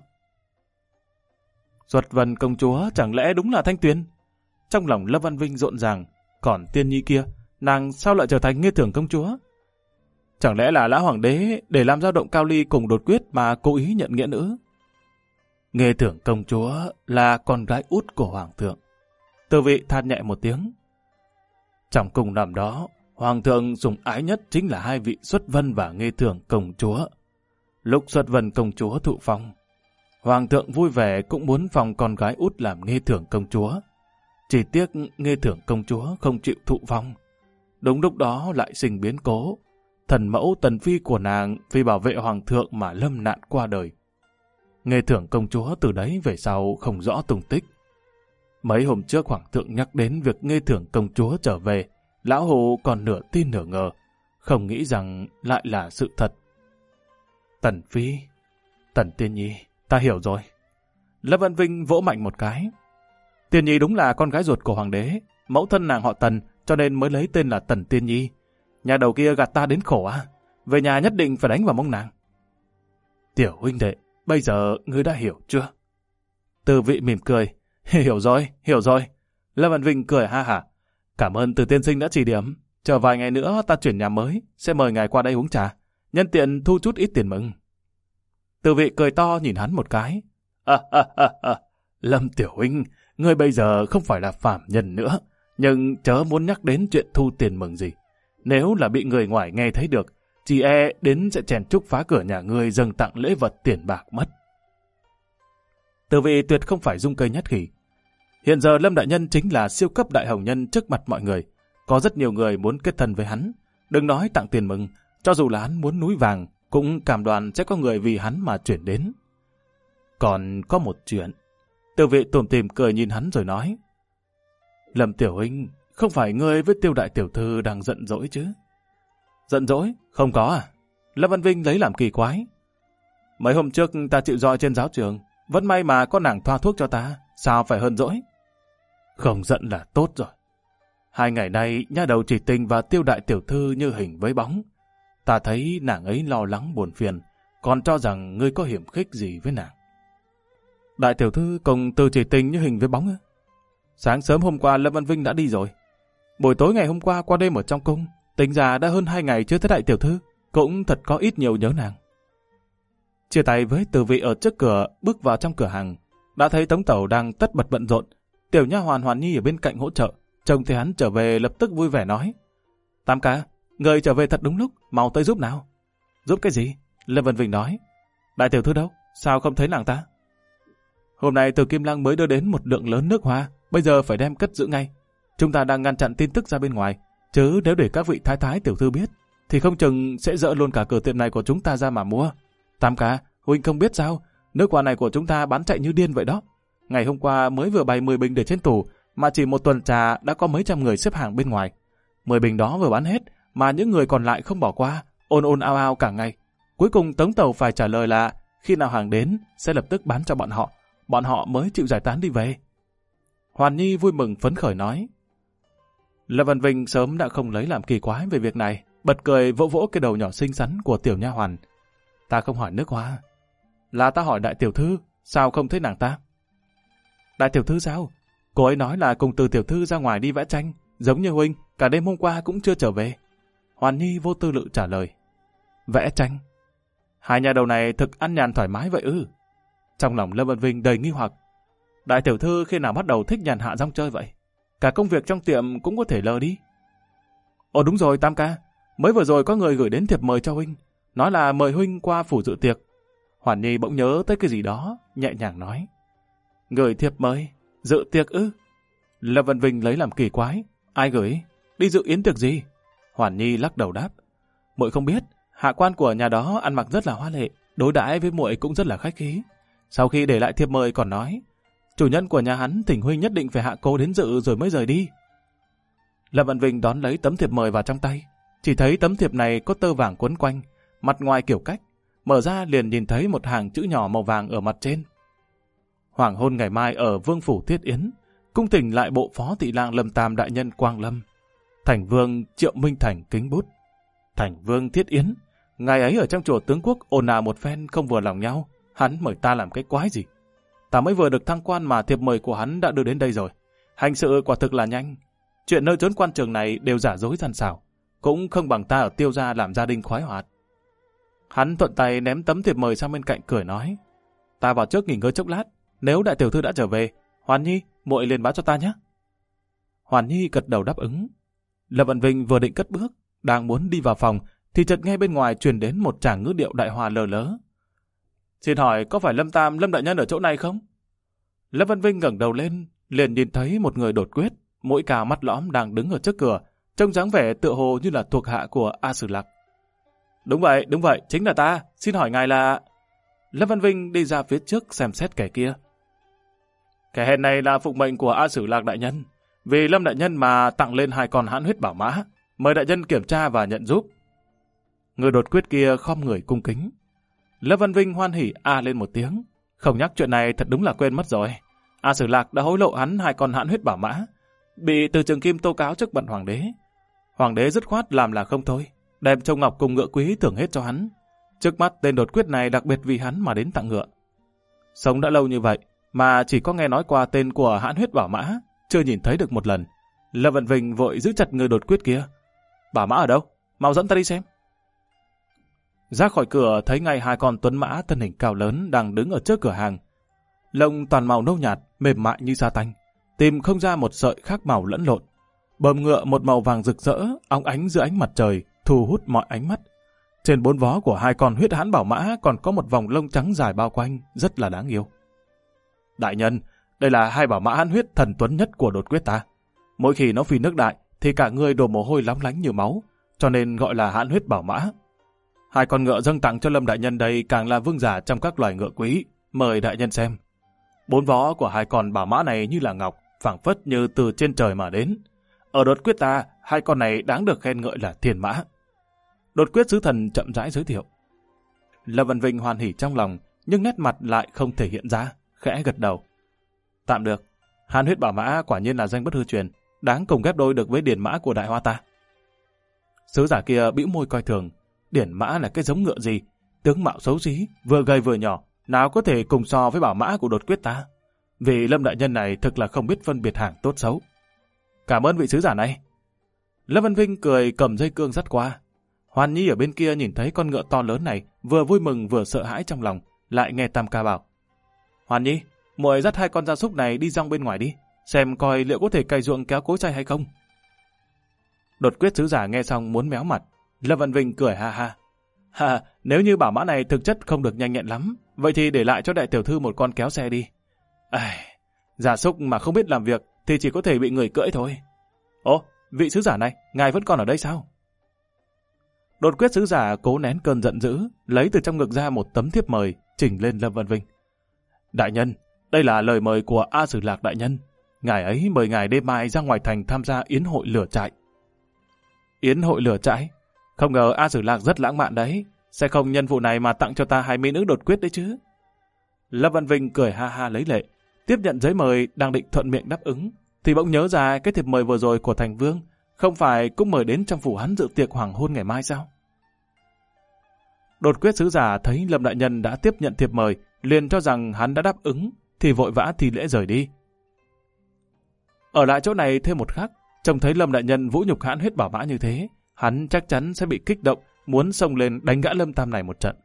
Xuất Vân công chúa chẳng lẽ đúng là Thanh Tuyền? Trong lòng Lâm Văn Vinh rộn ràng, còn Tiên Nhi kia, nàng sao lại trở thành Nghê Thưởng công chúa? Chẳng lẽ là lão hoàng đế để làm dao động Cao Ly cùng Đột Quyết mà cố ý nhận nghĩa nữ? Nghê Thưởng công chúa là con gái út của hoàng thượng. Từ vị than nhẹ một tiếng. Trong cùng năm đó, hoàng thượng sủng ái nhất chính là 2 vị Xuất Vân và Nghê Thưởng công chúa. Lúc Xuất Vân công chúa thụ phong, hoàng thượng vui vẻ cũng muốn phong con gái út làm Nghê Thưởng công chúa. Chỉ tiếc Nghê Thưởng công chúa không chịu thụ phong. Đúng lúc đó lại sinh biến cố. Thần mẫu tần phi của nàng vì bảo vệ hoàng thượng mà lâm nạn qua đời. Nghê Thưởng công chúa từ đấy về sau không rõ tung tích. Mấy hôm trước hoàng thượng nhắc đến việc Nghê Thưởng công chúa trở về, lão hồ còn nửa tin nửa ngờ, không nghĩ rằng lại là sự thật. Tần phi, Tần Tiên Nhi, ta hiểu rồi. Lâm Văn Vinh vỗ mạnh một cái. Tiên Nhi đúng là con gái ruột của hoàng đế, mẫu thân nàng họ Tần, cho nên mới lấy tên là Tần Tiên Nhi. Nhà đầu kia gạt ta đến khổ à? Về nhà nhất định phải đánh vào mông nàng. Tiểu huynh đệ, bây giờ ngươi đã hiểu chưa? Từ vị mỉm cười. Hiểu rồi, hiểu rồi. Lâm Văn Vinh cười ha hả. Cảm ơn Từ tiên sinh đã chỉ điểm. Chờ vài ngày nữa ta chuyển nhà mới, sẽ mời ngài qua đây uống trà. Nhân tiện thu chút ít tiền mừng. Từ vị cười to nhìn hắn một cái. Lâm tiểu huynh, ngươi bây giờ không phải là phàm nhân nữa, nhưng chớ muốn nhắc đến chuyện thu tiền mừng gì. Nếu là bị người ngoài nghe thấy được, chỉ e đến sẽ chèn trúc phá cửa nhà ngươi dâng tặng lễ vật tiền bạc mất. Từ vị tuyệt không phải dung cây nhất khỉ. Hiện giờ Lâm đại nhân chính là siêu cấp đại hồng nhân trước mặt mọi người. Có rất nhiều người muốn kết thân với hắn. Đừng nói tặng tiền mừng, cho dù là hắn muốn núi vàng, cũng cảm đoàn sẽ có người vì hắn mà chuyển đến. Còn có một chuyện. Từ vị tủm tỉm cười nhìn hắn rồi nói. Lâm tiểu huynh, không phải ngươi với Tiêu đại tiểu thư đang giận dỗi chứ? Giận dỗi? Không có à? Lâm Văn Vinh lấy làm kỳ quái. Mấy hôm trước ta chịu roi trên giáo trường, vẫn may mà có nàng thoa thuốc cho ta, sao phải hờn dỗi? Không giận là tốt rồi. 2 ngày nay, nha đầu Chỉ Tình và Tiêu đại tiểu thư như hình với bóng. Ta thấy nàng ấy lo lắng buồn phiền, còn cho rằng ngươi có hiểm khích gì với nàng. Đại tiểu thư cùng Từ Chỉ Tình như hình với bóng á? Sáng sớm hôm qua Lâm Văn Vinh đã đi rồi. Buổi tối ngày hôm qua qua đêm ở trong cung, tính ra đã hơn 2 ngày chưa thấy đại tiểu thư, cũng thật có ít nhiều nhớ nàng. Chia tay với Từ vị ở trước cửa, bước vào trong cửa hàng, đã thấy Tống Tẩu đang tất bật bận rộn. Tiểu nha hoàn Hoàn Nhi ở bên cạnh hỗ trợ, trông thấy hắn trở về lập tức vui vẻ nói: Tam ca, người trở về thật đúng lúc, mau tới giúp nào. Giúp cái gì? Lâm Văn Vinh nói. Đại tiểu thư đâu? Sao không thấy nàng ta? Hôm nay Từ Kim Lăng mới đưa đến một lượng lớn nước hoa, bây giờ phải đem cất giữ ngay. Chúng ta đang ngăn chặn tin tức ra bên ngoài, chứ nếu để các vị thái thái tiểu thư biết, thì không chừng sẽ dỡ luôn cả cửa tiệm này của chúng ta ra mà mua. Tam ca, huynh không biết sao, nước hoa này của chúng ta bán chạy như điên vậy đó. Ngày hôm qua mới vừa bày 10 bình để trên tủ, mà chỉ một tuần trà đã có mấy trăm người xếp hàng bên ngoài. 10 bình đó vừa bán hết, mà những người còn lại không bỏ qua, ồn ồn ào ào cả ngày. Cuối cùng Tống Tẩu phải trả lời là khi nào hàng đến sẽ lập tức bán cho bọn họ mới chịu giải tán đi về. Hoàn Nhi vui mừng phấn khởi nói. Lâm Văn Vinh sớm đã không lấy làm kỳ quái về việc này, bật cười vỗ vỗ cái đầu nhỏ xinh xắn của tiểu nha hoàn. Ta không hỏi nước hoa, là ta hỏi đại tiểu thư, sao không thấy nàng ta? Đại tiểu thư sao? Cô ấy nói là cùng Từ tiểu thư ra ngoài đi vẽ tranh, giống như huynh, cả đêm hôm qua cũng chưa trở về. Hoàn Nhi vô tư lự trả lời. Vẽ tranh. Hai nhà đầu này thực ăn nhàn thoải mái vậy ư? Trong lòng Lâm Văn Vinh đầy nghi hoặc. Đại tiểu thư khi nào bắt đầu thích nhàn hạ rong chơi vậy? Cả công việc trong tiệm cũng có thể lờ đi. Ồ đúng rồi Tam ca, mới vừa rồi có người gửi đến thiệp mời cho huynh, nói là mời huynh qua phủ dự tiệc. Hoàn Nhi bỗng nhớ tới cái gì đó, nhẹ nhàng nói. Gửi thiệp mời, dự tiệc ư? Lâm Văn Vinh lấy làm kỳ quái. Ai gửi? Đi dự yến tiệc gì? Hoàn Nhi lắc đầu đáp. Muội không biết, hạ quan của nhà đó ăn mặc rất là hoa lệ, đối đãi với muội cũng rất là khách khí. Sau khi để lại thiệp mời còn nói, chủ nhân của nhà hắn thỉnh huynh nhất định phải hạ cố đến dự rồi mới rời đi. Lâm Văn Vinh đón lấy tấm thiệp mời vào trong tay, chỉ thấy tấm thiệp này có tơ vàng quấn quanh, mặt ngoài kiểu cách, mở ra liền nhìn thấy một hàng chữ nhỏ màu vàng ở mặt trên. Hoàng hôn ngày mai ở Vương phủ Thiết Yến, cung thỉnh lại bộ phó thị lang Lâm Tam đại nhân Quang Lâm. Thành vương Triệu Minh Thành kính bút. Thành vương Thiết Yến, ngày ấy ở trong chùa tướng quốc ồn ào một phen không vừa lòng nhau, hắn mời ta làm cái quái gì? Ta mới vừa được thăng quan mà thiệp mời của hắn đã đưa đến đây rồi. Hành sự quả thực là nhanh. Chuyện nơi trốn quan trường này đều giả dối gian xảo, cũng không bằng ta ở Tiêu gia làm gia đình khoái hoạt. Hắn thuận tay ném tấm thiệp mời sang bên cạnh cười nói, ta vào trước nghỉ ngơi chốc lát, nếu đại tiểu thư đã trở về, Hoàn Nhi, muội liền báo cho ta nhé. Hoàn Nhi gật đầu đáp ứng. Lâm Văn Vinh vừa định cất bước, đang muốn đi vào phòng, thì chợt nghe bên ngoài truyền đến một tràng ngữ điệu đại hòa lờ lớ. Xin hỏi có phải Lâm Tam, Lâm đại nhân ở chỗ này không? Lâm Văn Vinh ngẩng đầu lên, liền nhìn thấy một người đột quyết, mũi cao mắt lõm đang đứng ở trước cửa, trông dáng vẻ tựa hồ như là thuộc hạ của A Sử Lạc. Đúng vậy, chính là ta, xin hỏi ngài là... Lâm Văn Vinh đi ra phía trước xem xét kẻ kia. Kẻ hèn này là phụng mệnh của A Sử Lạc đại nhân, vì Lâm đại nhân mà tặng lên 2 con hãn huyết bảo mã, mời đại nhân kiểm tra và nhận giúp. Người đột quyết kia khom người cung kính. Lâm Văn Vinh hoan hỉ a lên một tiếng, không nhắc chuyện này thật đúng là quên mất rồi. A Sử Lạc đã hối lộ hắn 2 con hãn huyết bảo mã, bị Từ Trường Kim tố cáo trước bận hoàng đế. Hoàng đế dứt khoát làm là không thôi, đem châu ngọc cùng ngựa quý thưởng hết cho hắn. Trước mắt tên đột quyết này đặc biệt vì hắn mà đến tặng ngựa. Sống đã lâu như vậy mà chỉ có nghe nói qua tên của hãn huyết bảo mã, chưa nhìn thấy được một lần. Lâm Văn Vinh vội giữ chặt người đột quyết kia. Bảo mã ở đâu? Mau dẫn ta đi xem. Ra khỏi cửa thấy ngay 2 con tuấn mã thân hình cao lớn đang đứng ở trước cửa hàng. Lông toàn màu nâu nhạt, mềm mại như sa tanh, tìm không ra một sợi khác màu lẫn lộn. Bờm ngựa một màu vàng rực rỡ, óng ánh dưới ánh mặt trời, thu hút mọi ánh mắt. Trên 4 vó của 2 con huyết hãn bảo mã còn có một vòng lông trắng dài bao quanh, rất là đáng yêu. Đại nhân, đây là 2 bảo mã hãn huyết thần tuấn nhất của đột quyết ta. Mỗi khi nó phi nước đại thì cả người đổ mồ hôi lóng lánh như máu, cho nên gọi là hãn huyết bảo mã. 2 con ngựa dâng tặng cho Lâm đại nhân đây càng là vương giả trong các loài ngựa quý, mời đại nhân xem. 4 vó của 2 con bảo mã này như là ngọc, phảng phất như từ trên trời mà đến. Ở đột quyết ta, 2 con này đáng được khen ngợi là thiên mã. Đột quyết sứ thần chậm rãi giới thiệu. Lâm Văn Vinh hoan hỉ trong lòng, nhưng nét mặt lại không thể hiện ra, khẽ gật đầu. Tạm được, hãn huyết bảo mã quả nhiên là danh bất hư truyền, đáng cùng ghép đôi được với điển mã của đại hoa ta. Sứ giả kia bĩu môi coi thường, điển mã là cái giống ngựa gì, tướng mạo xấu xí, vừa gầy vừa nhỏ, nào có thể cùng so với bảo mã của đột quyết ta. Vị Lâm đại nhân này thực là không biết phân biệt hàng tốt xấu. Cảm ơn vị sứ giả này. Lâm Văn Vinh cười cầm dây cương dắt qua. Hoàn Nhi ở bên kia nhìn thấy con ngựa to lớn này, vừa vui mừng vừa sợ hãi trong lòng, lại nghe Tam ca bảo. Hoàn Nhi, muội dắt 2 con gia súc này đi rong bên ngoài đi, xem coi liệu có thể cày ruộng kéo cối xay hay không. Đột quyết sứ giả nghe xong muốn méo mặt. Lâm Văn Vinh cười ha ha. Ha, nếu như bảo mã này thực chất không được nhanh nhẹn lắm, vậy thì để lại cho đại tiểu thư một con kéo xe đi. Gia súc mà không biết làm việc thì chỉ có thể bị người cưỡi thôi. Ồ, vị sứ giả này, ngài vẫn còn ở đây sao? Đột quyết sứ giả cố nén cơn giận dữ, lấy từ trong ngực ra một tấm thiếp mời, trình lên Lâm Văn Vinh. Đại nhân, đây là lời mời của A Sử Lạc đại nhân. Ngài ấy mời ngài đêm mai ra ngoài thành tham gia yến hội lửa trại. Yến hội lửa trại? Không ngờ A Sử Lạc rất lãng mạn đấy, sẽ không nhân vụ này mà tặng cho ta 2 mỹ nữ đột quyết đấy chứ. Lâm Văn Vinh cười ha ha lấy lệ, tiếp nhận giấy mời đang định thuận miệng đáp ứng, thì bỗng nhớ ra cái thiệp mời vừa rồi của thành vương, không phải cũng mời đến trong phủ hắn dự tiệc hoàng hôn ngày mai sao? Đột quyết sứ giả thấy Lâm đại nhân đã tiếp nhận thiệp mời, liền cho rằng hắn đã đáp ứng, thì vội vã thi lễ rời đi. Ở lại chỗ này thêm một khắc, trông thấy Lâm đại nhân vũ nhục hãn huyết bảo mã như thế, hắn chắc chắn sẽ bị kích động, muốn xông lên đánh gã Lâm Tam này một trận.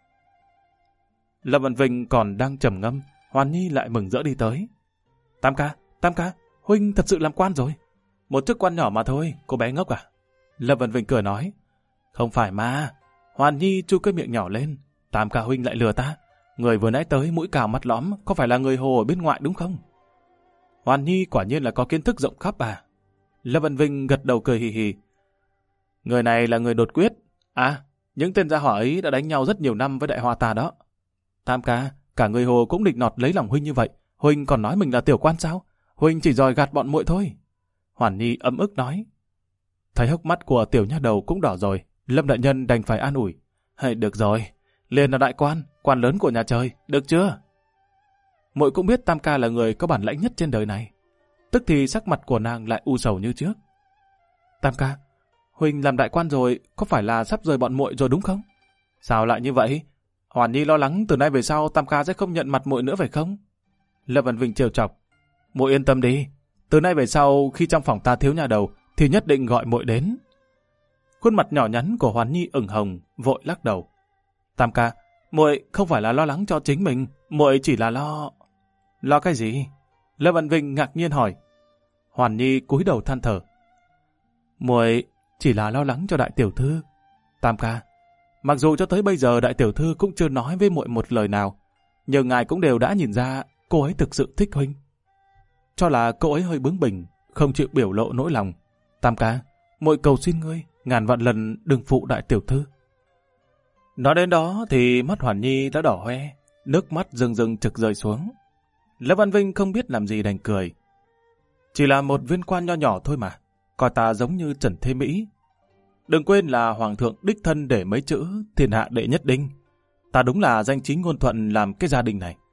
Lâm Văn Vinh còn đang trầm ngâm, Hoàn Nhi lại mừng rỡ đi tới. Tam ca, huynh thật sự làm quan rồi. Một chức quan nhỏ mà thôi, cô bé ngốc à? Lâm Văn Vinh cười nói. Không phải mà. Hoàn Nhi chu cái miệng nhỏ lên. Tam ca huynh lại lừa ta. Người vừa nãy tới mũi cào mắt lõm, có phải là người hồ ở bên ngoại đúng không? Hoàn Nhi quả nhiên là có kiến thức rộng khắp à? Lâm Văn Vinh gật đầu cười hì hì. Người này là người đột quyết. À, những tên gia hỏa ấy đã đánh nhau rất nhiều năm với đại hoa ta đó. Tam ca, cả người hồ cũng định nọt lấy lòng huynh như vậy. Huynh còn nói mình là tiểu quan sao? Huynh chỉ dòi gạt bọn muội thôi. Hoàn Nhi ấm ức nói. Thấy hốc mắt của tiểu nha đầu cũng đỏ rồi, Lâm đại nhân đành phải an ủi. Hay được rồi, liền là đại quan lớn của nhà trời, được chưa? Muội cũng biết Tam ca là người có bản lãnh nhất trên đời này. Tức thì sắc mặt của nàng lại u sầu như trước. Tam ca, huynh làm đại quan rồi, có phải là sắp rời bọn muội rồi đúng không? Sao lại như vậy? Hoàn Nhi lo lắng từ nay về sau Tam ca sẽ không nhận mặt muội nữa phải không? Lâm Văn Vinh trêu chọc. Muội yên tâm đi, từ nay về sau khi trong phòng ta thiếu nhà đầu thì nhất định gọi muội đến. Khuôn mặt nhỏ nhắn của Hoàn Nhi ửng hồng, vội lắc đầu. Tam ca, muội không phải là lo lắng cho chính mình, muội chỉ là lo... Lo cái gì? Lâm Văn Vinh ngạc nhiên hỏi. Hoàn Nhi cúi đầu than thở. Muội chỉ là lo lắng cho đại tiểu thư. Tam ca, mặc dù cho tới bây giờ đại tiểu thư cũng chưa nói với muội một lời nào, nhưng ngài cũng đều đã nhìn ra cô ấy thực sự thích huynh. Cho là cô ấy hơi bướng bỉnh, không chịu biểu lộ nỗi lòng. Tam ca, muội cầu xin ngươi, ngàn vạn lần đừng phụ đại tiểu thư. Nói đến đó thì mắt Hoàn Nhi đã đỏ hoe, nước mắt rưng rưng trực rơi xuống. Lâm Văn Vinh không biết làm gì đành cười. Chỉ là một viên quan nho nhỏ thôi mà, coi ta giống như Trần Thế Mỹ. Đừng quên là hoàng thượng đích thân để mấy chữ thiên hạ đệ nhất đinh. Ta đúng là danh chính ngôn thuận làm cái gia đình này.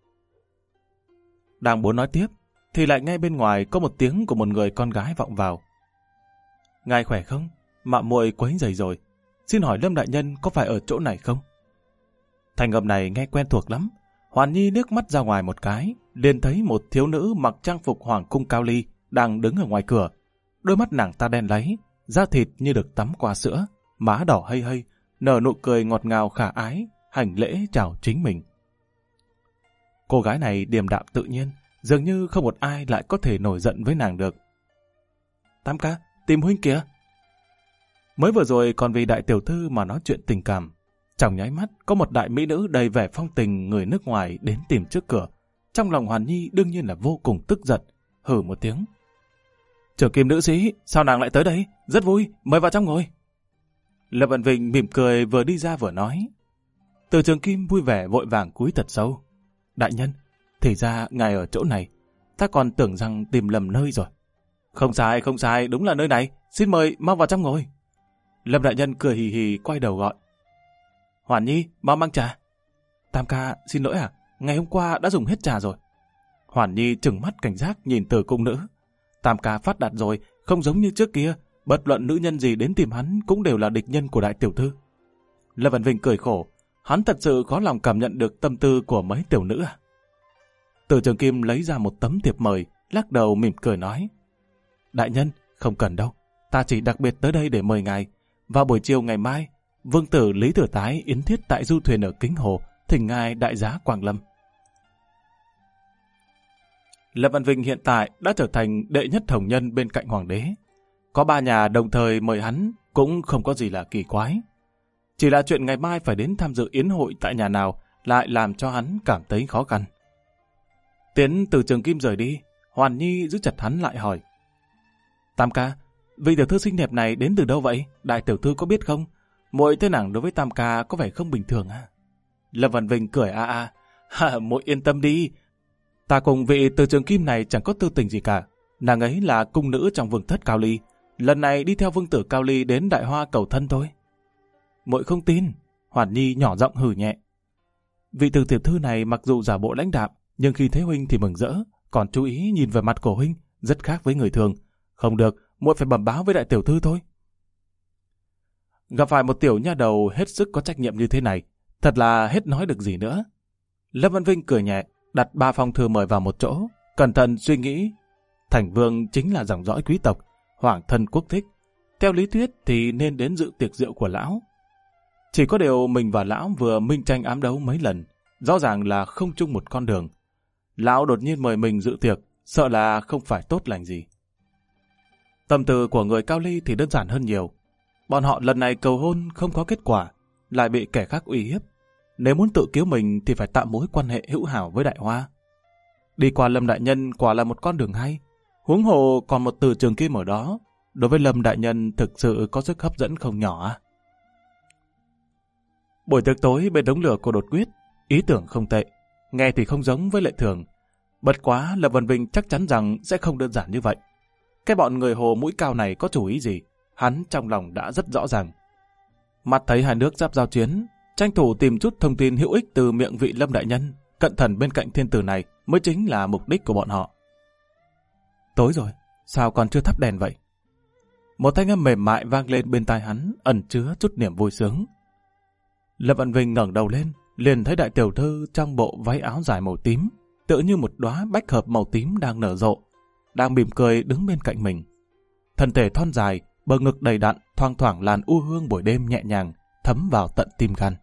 Đang muốn nói tiếp, thì lại nghe bên ngoài có một tiếng của một người con gái vọng vào. Ngài khỏe không? Mạ muội quấy rầy rồi. Xin hỏi Lâm đại nhân có phải ở chỗ này không? Thành âm này nghe quen thuộc lắm. Hoàn Nhi liếc mắt ra ngoài một cái, liền thấy một thiếu nữ mặc trang phục hoàng cung cao ly đang đứng ở ngoài cửa. Đôi mắt nàng ta đen láy, da thịt như được tắm qua sữa, má đỏ hây hây, nở nụ cười ngọt ngào khả ái, hành lễ chào chính mình. Cô gái này điềm đạm tự nhiên, dường như không một ai lại có thể nổi giận với nàng được. Tam ca, tìm huynh kìa. Mới vừa rồi còn vì đại tiểu thư mà nói chuyện tình cảm. Trong nháy mắt có một đại mỹ nữ đầy vẻ phong tình người nước ngoài đến tìm trước cửa. Trong lòng Hoàn Nhi đương nhiên là vô cùng tức giận, hừ một tiếng. Trưởng Kim nữ sĩ, sao nàng lại tới đây? Rất vui, mời vào trong ngồi. Lâm Văn Vinh mỉm cười vừa đi ra vừa nói. Từ Trường Kim vui vẻ vội vàng cúi thật sâu. Đại nhân, thì ra ngài ở chỗ này, ta còn tưởng rằng tìm lầm nơi rồi. Không sai, đúng là nơi này, xin mời mau vào trong ngồi. Lâm đại nhân cười hì hì quay đầu gọi. Hoàn Nhi, mau mang trà. Tam ca, xin lỗi à, ngày hôm qua đã dùng hết trà rồi. Hoàn Nhi trừng mắt cảnh giác nhìn Từ cung nữ. Tam ca phát đạt rồi, không giống như trước kia, bất luận nữ nhân gì đến tìm hắn cũng đều là địch nhân của đại tiểu thư. Lâm Văn Vinh cười khổ, hắn thật sự khó lòng cảm nhận được tâm tư của mấy tiểu nữ à. Từ Trường Kim lấy ra một tấm thiệp mời, lắc đầu mỉm cười nói. Đại nhân, không cần đâu, ta chỉ đặc biệt tới đây để mời ngài. Vào buổi chiều ngày mai, vương tử Lý Thừa Tái yến thiết tại du thuyền ở Kính Hồ, thỉnh ngài đại giá Quang Lâm. Lâm Văn Vinh hiện tại đã trở thành đệ nhất thống nhân bên cạnh hoàng đế. Có 3 nhà đồng thời mời hắn cũng không có gì là kỳ quái. Chỉ là chuyện ngày mai phải đến tham dự yến hội tại nhà nào lại làm cho hắn cảm thấy khó khăn. Tiến Từ Trường Kim rời đi, Hoàn Nhi giữ chặt hắn lại hỏi. Tam ca, vị tiểu thư xinh đẹp này đến từ đâu vậy? Đại tiểu thư có biết không? Muội thế nàng đối với Tam ca có vẻ không bình thường à? Lâm Văn Vinh cười muội yên tâm đi. Ta cùng vị Từ Trường Kim này chẳng có tư tình gì cả. Nàng ấy là cung nữ trong vương thất Cao Ly. Lần này đi theo vương tử Cao Ly đến Đại Hoa cầu thân thôi. Muội không tin. Hoàn Nhi nhỏ giọng hừ nhẹ. Vị Từ tiểu thư này mặc dù giả bộ lãnh đạm, nhưng khi thấy huynh thì mừng rỡ, còn chú ý nhìn về mặt của huynh, rất khác với người thường. Không được, muội phải bẩm báo với đại tiểu thư thôi. Gặp phải một tiểu nha đầu hết sức có trách nhiệm như thế này, thật là hết nói được gì nữa. Lâm Văn Vinh cười nhẹ, đặt 3 phong thư mời vào một chỗ, cẩn thận suy nghĩ. Thành vương chính là dòng dõi quý tộc, hoàng thân quốc thích. Theo lý thuyết thì nên đến dự tiệc rượu của lão. Chỉ có điều mình và lão vừa minh tranh ám đấu mấy lần, rõ ràng là không chung một con đường. Lão đột nhiên mời mình dự tiệc, sợ là không phải tốt lành gì. Tâm tư của người Cao Ly thì đơn giản hơn nhiều. Bọn họ lần này cầu hôn không có kết quả, lại bị kẻ khác uy hiếp. Nếu muốn tự cứu mình thì phải tạo mối quan hệ hữu hảo với Đại Hoa. Đi qua Lâm đại nhân quả là một con đường hay. Huống hồ còn một từ trường kim ở đó, đối với Lâm đại nhân thực sự có sức hấp dẫn không nhỏ. Buổi tiệc tối bên đống lửa của Đột Quyết, ý tưởng không tệ, nghe thì không giống với Lệ Thường. Bất quá Lâm Văn Vinh chắc chắn rằng sẽ không đơn giản như vậy. Cái bọn người Hồ mũi cao này có chủ ý gì, hắn trong lòng đã rất rõ ràng. Mặt thấy hai nước giáp giao chiến, tranh thủ tìm chút thông tin hữu ích từ miệng vị Lâm đại nhân, cận thần bên cạnh thiên tử này mới chính là mục đích của bọn họ. Tối rồi, sao còn chưa thắp đèn vậy? Một thanh âm mềm mại vang lên bên tai hắn, ẩn chứa chút niềm vui sướng. Lâm Văn Vinh ngẩng đầu lên, liền thấy đại tiểu thư trong bộ váy áo dài màu tím, tựa như một đóa bách hợp màu tím đang nở rộ, đang mỉm cười đứng bên cạnh mình. Thân thể thon dài, bờ ngực đầy đặn, thoang thoảng làn u hương buổi đêm nhẹ nhàng thấm vào tận tim gan.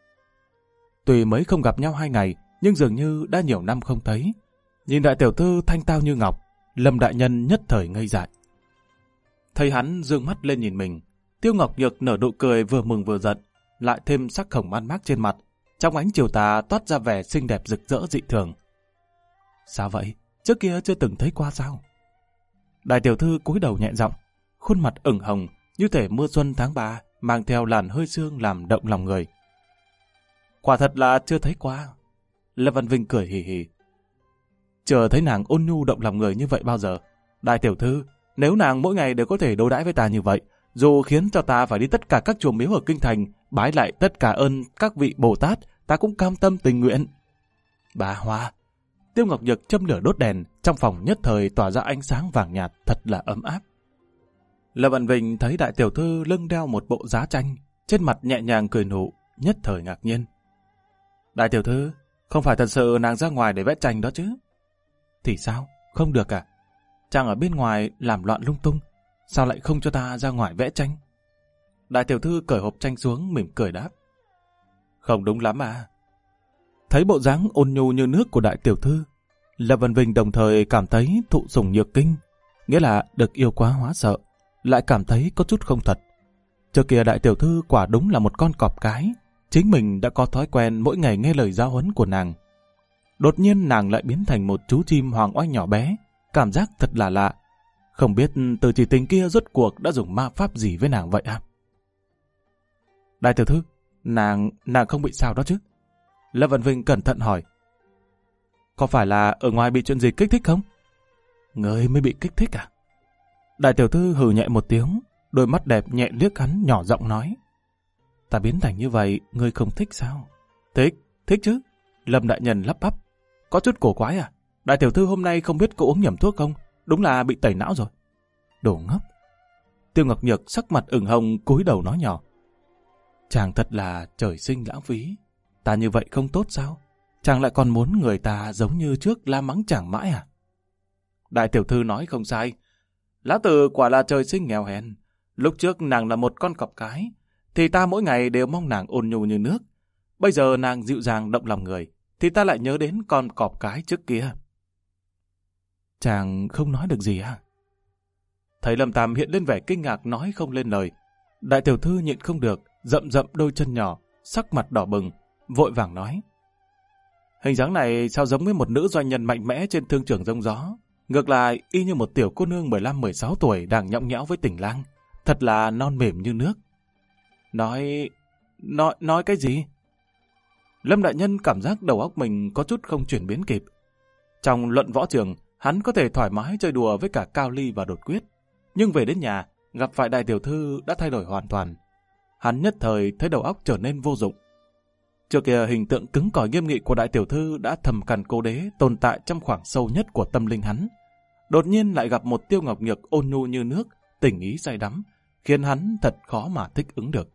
Tuy mới không gặp nhau 2 ngày, nhưng dường như đã nhiều năm không thấy. Nhìn đại tiểu thư thanh tao như ngọc, Lâm đại nhân nhất thời ngây dại. Thấy hắn dương mắt lên nhìn mình, Tiêu Ngọc Nhược nở nụ cười vừa mừng vừa giận, lại thêm sắc hồng man mác trên mặt, trong ánh chiều tà toát ra vẻ xinh đẹp rực rỡ dị thường. Sao vậy? Trước kia chưa từng thấy qua sao? Đại tiểu thư cúi đầu nhẹ giọng, khuôn mặt ửng hồng như thể mưa xuân tháng 3, mang theo làn hơi sương làm động lòng người. Quả thật là chưa thấy qua. Lâm Văn Vinh cười hì hì. Chưa thấy nàng ôn nhu động lòng người như vậy bao giờ. Đại tiểu thư, nếu nàng mỗi ngày đều có thể đối đãi với ta như vậy, dù khiến cho ta phải đi tất cả các chùa miếu ở kinh thành, bái lại tất cả ơn các vị Bồ Tát, ta cũng cam tâm tình nguyện. Bà Hoa. Tiêu Ngọc Nhược châm lửa đốt đèn, trong phòng nhất thời tỏa ra ánh sáng vàng nhạt thật là ấm áp. Lâm Văn Vinh thấy đại tiểu thư lưng đeo một bộ giá tranh, trên mặt nhẹ nhàng cười nụ, nhất thời ngạc nhiên. Đại tiểu thư, không phải thật sự nàng ra ngoài để vẽ tranh đó chứ? Thì sao? Không được à? Chàng ở bên ngoài làm loạn lung tung, sao lại không cho ta ra ngoài vẽ tranh? Đại tiểu thư cởi hộp tranh xuống mỉm cười đáp. Không đúng lắm à? Thấy bộ dáng ôn nhu như nước của đại tiểu thư, Lâm Văn Vinh đồng thời cảm thấy thụ sủng nhược kinh, nghĩa là được yêu quá hóa sợ, lại cảm thấy có chút không thật. Trước kia đại tiểu thư quả đúng là một con cọp cái, chính mình đã có thói quen mỗi ngày nghe lời giáo huấn của nàng. Đột nhiên nàng lại biến thành một chú chim hoàng oanh nhỏ bé, cảm giác thật là lạ. Không biết từ chỉ tình kia rốt cuộc đã dùng ma pháp gì với nàng vậy à? Đại tiểu thư, nàng không bị sao đó chứ? Lâm Văn Vinh cẩn thận hỏi. Có phải là ở ngoài bị chuyện gì kích thích không? Ngươi mới bị kích thích à? Đại tiểu thư hừ nhẹ một tiếng, đôi mắt đẹp nhẹ liếc hắn nhỏ giọng nói. Ta biến thành như vậy, ngươi không thích sao? Thích chứ. Lâm đại nhân lắp bắp. Có chút cổ quái à? Đại tiểu thư hôm nay không biết có uống nhầm thuốc không? Đúng là bị tẩy não rồi. Đồ ngốc. Tiêu Ngọc Nhược sắc mặt ửng hồng cúi đầu nói nhỏ. Chàng thật là trời sinh lãng phí. Ta như vậy không tốt sao? Chàng lại còn muốn người ta giống như trước la mắng chàng mãi à? Đại tiểu thư nói không sai. Lão tử quả là trời sinh nghèo hèn. Lúc trước nàng là một con cọp cái, thì ta mỗi ngày đều mong nàng ôn nhu như nước. Bây giờ nàng dịu dàng động lòng người, thì ta lại nhớ đến con cọp cái trước kia. Chàng không nói được gì à? Thấy Lâm Tam hiện lên vẻ kinh ngạc nói không lên lời. Đại tiểu thư nhịn không được, rậm rậm đôi chân nhỏ, sắc mặt đỏ bừng, vội vàng nói. Hình dáng này sao giống với một nữ doanh nhân mạnh mẽ trên thương trường rông gió. Ngược lại, y như một tiểu cô nương 15-16 tuổi đang nhõng nhẽo với tình lang. Thật là non mềm như nước. Nói cái gì? Lâm đại nhân cảm giác đầu óc mình có chút không chuyển biến kịp. Trong luận võ trường, hắn có thể thoải mái chơi đùa với cả Cao Ly và Đột Quyết. Nhưng về đến nhà, gặp phải đại tiểu thư đã thay đổi hoàn toàn. Hắn nhất thời thấy đầu óc trở nên vô dụng. Trước kia hình tượng cứng cỏi nghiêm nghị của đại tiểu thư đã thầm cằn cố đế tồn tại trong khoảng sâu nhất của tâm linh hắn. Đột nhiên lại gặp một Tiêu Ngọc Nhược ôn nhu như nước, tình ý say đắm, khiến hắn thật khó mà thích ứng được.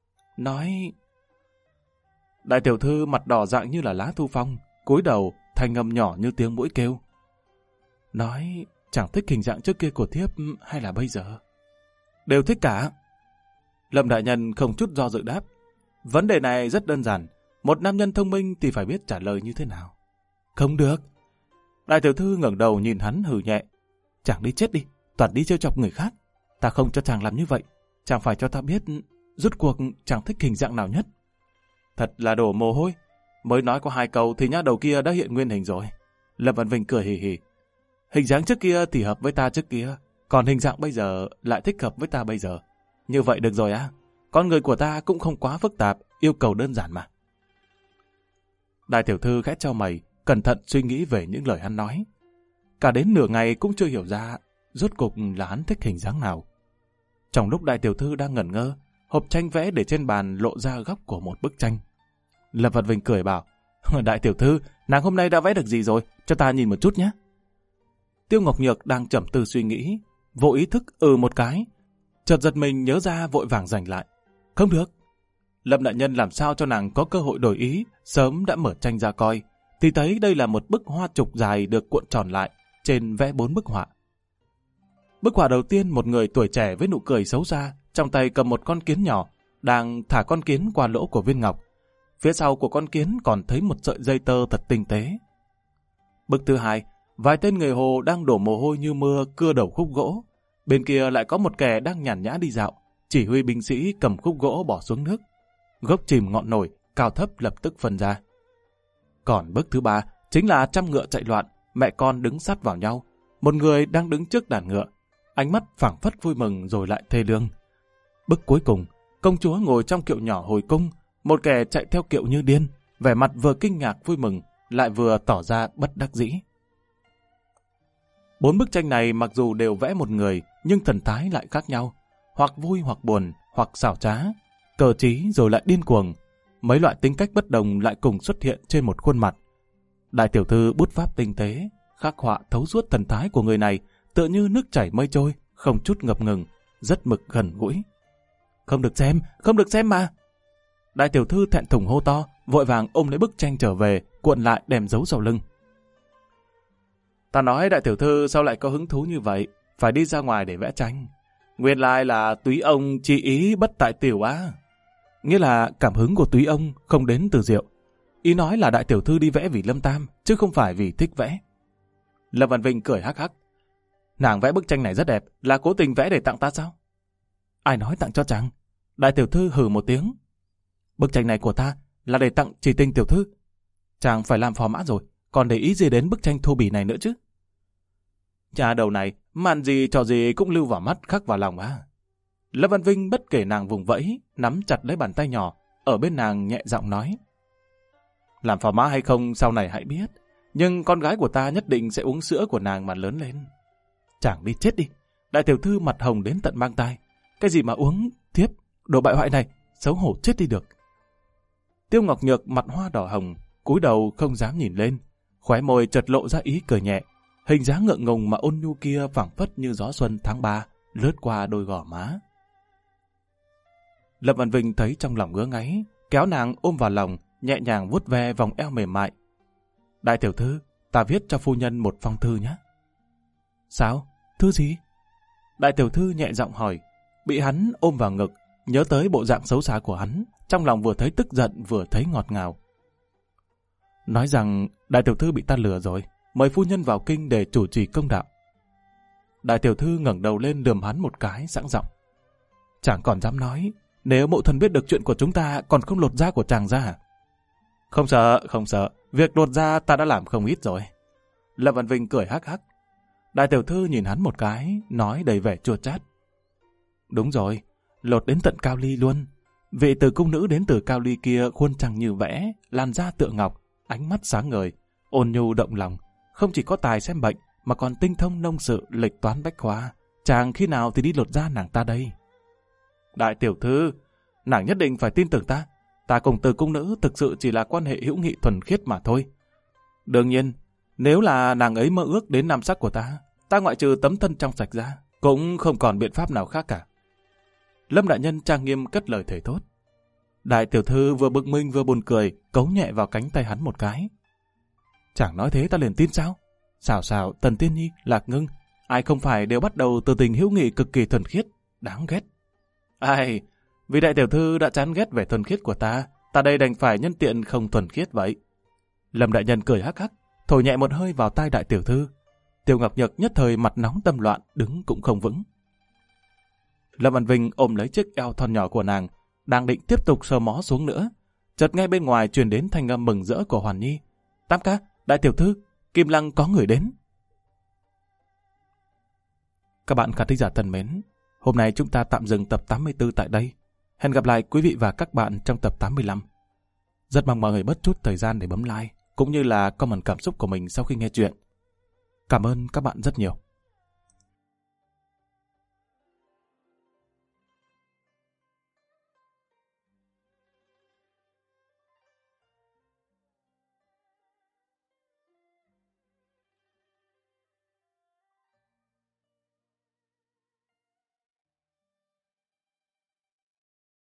Đại tiểu thư mặt đỏ rạng như là lá thu phong, cúi đầu, thanh âm nhỏ như tiếng muỗi kêu. Nói, chẳng thích hình dạng trước kia của thiếp hay là bây giờ? Đều thích cả. Lâm đại nhân không chút do dự đáp. Vấn đề này rất đơn giản. Một nam nhân thông minh thì phải biết trả lời như thế nào. Không được. Đại tiểu thư ngẩng đầu nhìn hắn hừ nhẹ. Chàng đi chết đi, toàn đi trêu chọc người khác. Ta không cho chàng làm như vậy. Chàng phải cho ta biết rốt cuộc chàng thích hình dạng nào nhất. Thật là đổ mồ hôi. Mới nói có 2 câu thì nhá đầu kia đã hiện nguyên hình rồi. Lâm Văn Vinh cười hì hì. Hình dáng trước kia thì hợp với ta trước kia, còn hình dạng bây giờ lại thích hợp với ta bây giờ. Như vậy được rồi á. Con người của ta cũng không quá phức tạp, yêu cầu đơn giản mà. Đại tiểu thư khẽ chau mày, cẩn thận suy nghĩ về những lời hắn nói. Cả đến nửa ngày cũng chưa hiểu ra rốt cuộc là hắn thích hình dáng nào. Trong lúc đại tiểu thư đang ngẩn ngơ, hộp tranh vẽ để trên bàn lộ ra góc của một bức tranh. Lâm Vật Vinh cười bảo, đại tiểu thư, nàng hôm nay đã vẽ được gì rồi, cho ta nhìn một chút nhé. Tiêu Ngọc Nhược đang trầm tư suy nghĩ, vô ý thức một cái, chợt giật mình nhớ ra vội vàng giành lại. Không được. Lâm đại nhân làm sao cho nàng có cơ hội đổi ý, sớm đã mở tranh ra coi, thì thấy đây là một bức hoa trục dài được cuộn tròn lại, trên vẽ 4 bức họa. Bức họa đầu tiên một người tuổi trẻ với nụ cười xấu xa, trong tay cầm một con kiến nhỏ, đang thả con kiến qua lỗ của viên ngọc. Phía sau của con kiến còn thấy một sợi dây tơ thật tinh tế. Bức thứ hai, vài tên người Hồ đang đổ mồ hôi như mưa cưa đầu khúc gỗ. Bên kia lại có một kẻ đang nhàn nhã đi dạo, chỉ huy binh sĩ cầm khúc gỗ bỏ xuống nước. Gốc chìm ngọn nổi, cao thấp lập tức phân ra. Còn bức thứ ba chính là trăm ngựa chạy loạn, mẹ con đứng sát vào nhau. Một người đang đứng trước đàn ngựa, ánh mắt phảng phất vui mừng rồi lại thê lương. Bức cuối cùng, công chúa ngồi trong kiệu nhỏ hồi cung, một kẻ chạy theo kiệu như điên, vẻ mặt vừa kinh ngạc vui mừng, lại vừa tỏ ra bất đắc dĩ. 4 bức tranh này mặc dù đều vẽ một người, nhưng thần thái lại khác nhau, hoặc vui hoặc buồn, hoặc xảo trá, cờ trí rồi lại điên cuồng. Mấy loại tính cách bất đồng lại cùng xuất hiện trên một khuôn mặt. Đại tiểu thư bút pháp tinh tế, khắc họa thấu suốt thần thái của người này, tựa như nước chảy mây trôi, không chút ngập ngừng, rất mực gần gũi. Không được xem mà. Đại tiểu thư thẹn thùng hô to, vội vàng ôm lấy bức tranh trở về, cuộn lại đem giấu sau lưng. Ta nói đại tiểu thư sao lại có hứng thú như vậy, phải đi ra ngoài để vẽ tranh. Nguyên lai là túy ông chi ý bất tại tiểu á. Nghĩa là cảm hứng của túy ông không đến từ rượu. Ý nói là đại tiểu thư đi vẽ vì Lâm Tam, chứ không phải vì thích vẽ. Lâm Văn Vinh cười hắc hắc. Nàng vẽ bức tranh này rất đẹp, là cố tình vẽ để tặng ta sao? Ai nói tặng cho chàng? Đại tiểu thư hừ một tiếng. Bức tranh này của ta là để tặng Chỉ Tình tiểu thư. Chàng phải làm phò mã rồi, còn để ý gì đến bức tranh thô bỉ này nữa chứ? Nhà đầu này, màn gì trò gì cũng lưu vào mắt khắc vào lòng á. Lâm Văn Vinh bất kể nàng vùng vẫy, nắm chặt lấy bàn tay nhỏ, ở bên nàng nhẹ giọng nói. Làm phò mã hay không sau này hãy biết, nhưng con gái của ta nhất định sẽ uống sữa của nàng mà lớn lên. Chàng đi chết đi. Đại tiểu thư mặt hồng đến tận mang tai. Cái gì mà uống, thiếp, đồ bại hoại này, xấu hổ chết đi được. Tiêu Ngọc Nhược mặt hoa đỏ hồng, cúi đầu không dám nhìn lên, khóe môi chợt lộ ra ý cười nhẹ. Hình dáng ngượng ngùng mà ôn nhu kia phảng phất như gió xuân tháng 3 lướt qua đôi gò má. Lâm Văn Vinh thấy trong lòng ngứa ngáy, kéo nàng ôm vào lòng, nhẹ nhàng vuốt ve vòng eo mềm mại. Đại tiểu thư, ta viết cho phu nhân một phong thư nhé. Sao? Thư gì? Đại tiểu thư nhẹ giọng hỏi, bị hắn ôm vào ngực, nhớ tới bộ dạng xấu xa của hắn, trong lòng vừa thấy tức giận vừa thấy ngọt ngào. Nói rằng đại tiểu thư bị ta lừa rồi, mời phu nhân vào kinh để chủ trì công đạo. Đại tiểu thư ngẩng đầu lên lườm hắn một cái sẵn giọng. Chàng còn dám nói, nếu mộ thần biết được chuyện của chúng ta còn không lột da của chàng ra hả? Không sợ, việc lột da ta đã làm không ít rồi. Lâm Văn Vinh cười hắc hắc. Đại tiểu thư nhìn hắn một cái, nói đầy vẻ chua chát. Đúng rồi, lột đến tận Cao Ly luôn. Vị từ cung nữ đến từ Cao Ly kia khuôn trăng như vẽ, làn da tựa ngọc, ánh mắt sáng ngời, ôn nhu động lòng. Không chỉ có tài xem bệnh, mà còn tinh thông nông sự, lịch toán bách khoa. Chàng khi nào thì đi lột da nàng ta đây? Đại tiểu thư, nàng nhất định phải tin tưởng ta. Ta cùng từ cung nữ thực sự chỉ là quan hệ hữu nghị thuần khiết mà thôi. Đương nhiên, nếu là nàng ấy mơ ước đến nam sắc của ta ngoại trừ tấm thân trong sạch ra, cũng không còn biện pháp nào khác cả. Lâm đại nhân trang nghiêm cất lời thề thốt. Đại tiểu thư vừa bực mình vừa buồn cười, cấu nhẹ vào cánh tay hắn một cái. Chẳng nói thế ta liền tin sao? Xảo Tần Tiên Nhi, Lạc Ngưng, ai không phải đều bắt đầu từ tình hữu nghị cực kỳ thuần khiết, đáng ghét. Ai, vì đại tiểu thư đã chán ghét vẻ thuần khiết của ta đây đành phải nhân tiện không thuần khiết vậy. Lâm đại nhân cười hắc hắc, thổi nhẹ một hơi vào tai đại tiểu thư. Tiêu Ngọc Nhược nhất thời mặt nóng tâm loạn, đứng cũng không vững. Lâm Văn Vinh ôm lấy chiếc eo thon nhỏ của nàng, đang định tiếp tục sờ mó xuống nữa. Chợt nghe bên ngoài truyền đến thanh âm mừng rỡ của Hoàn Nhi. Tam ca, đại tiểu thư, Kim Lăng có người đến. Các bạn khán thính giả thân mến, hôm nay chúng ta tạm dừng tập 84 tại đây. Hẹn gặp lại quý vị và các bạn trong tập 85. Rất mong mọi người bớt chút thời gian để bấm like, cũng như là comment cảm xúc của mình sau khi nghe chuyện. Cảm ơn các bạn rất nhiều.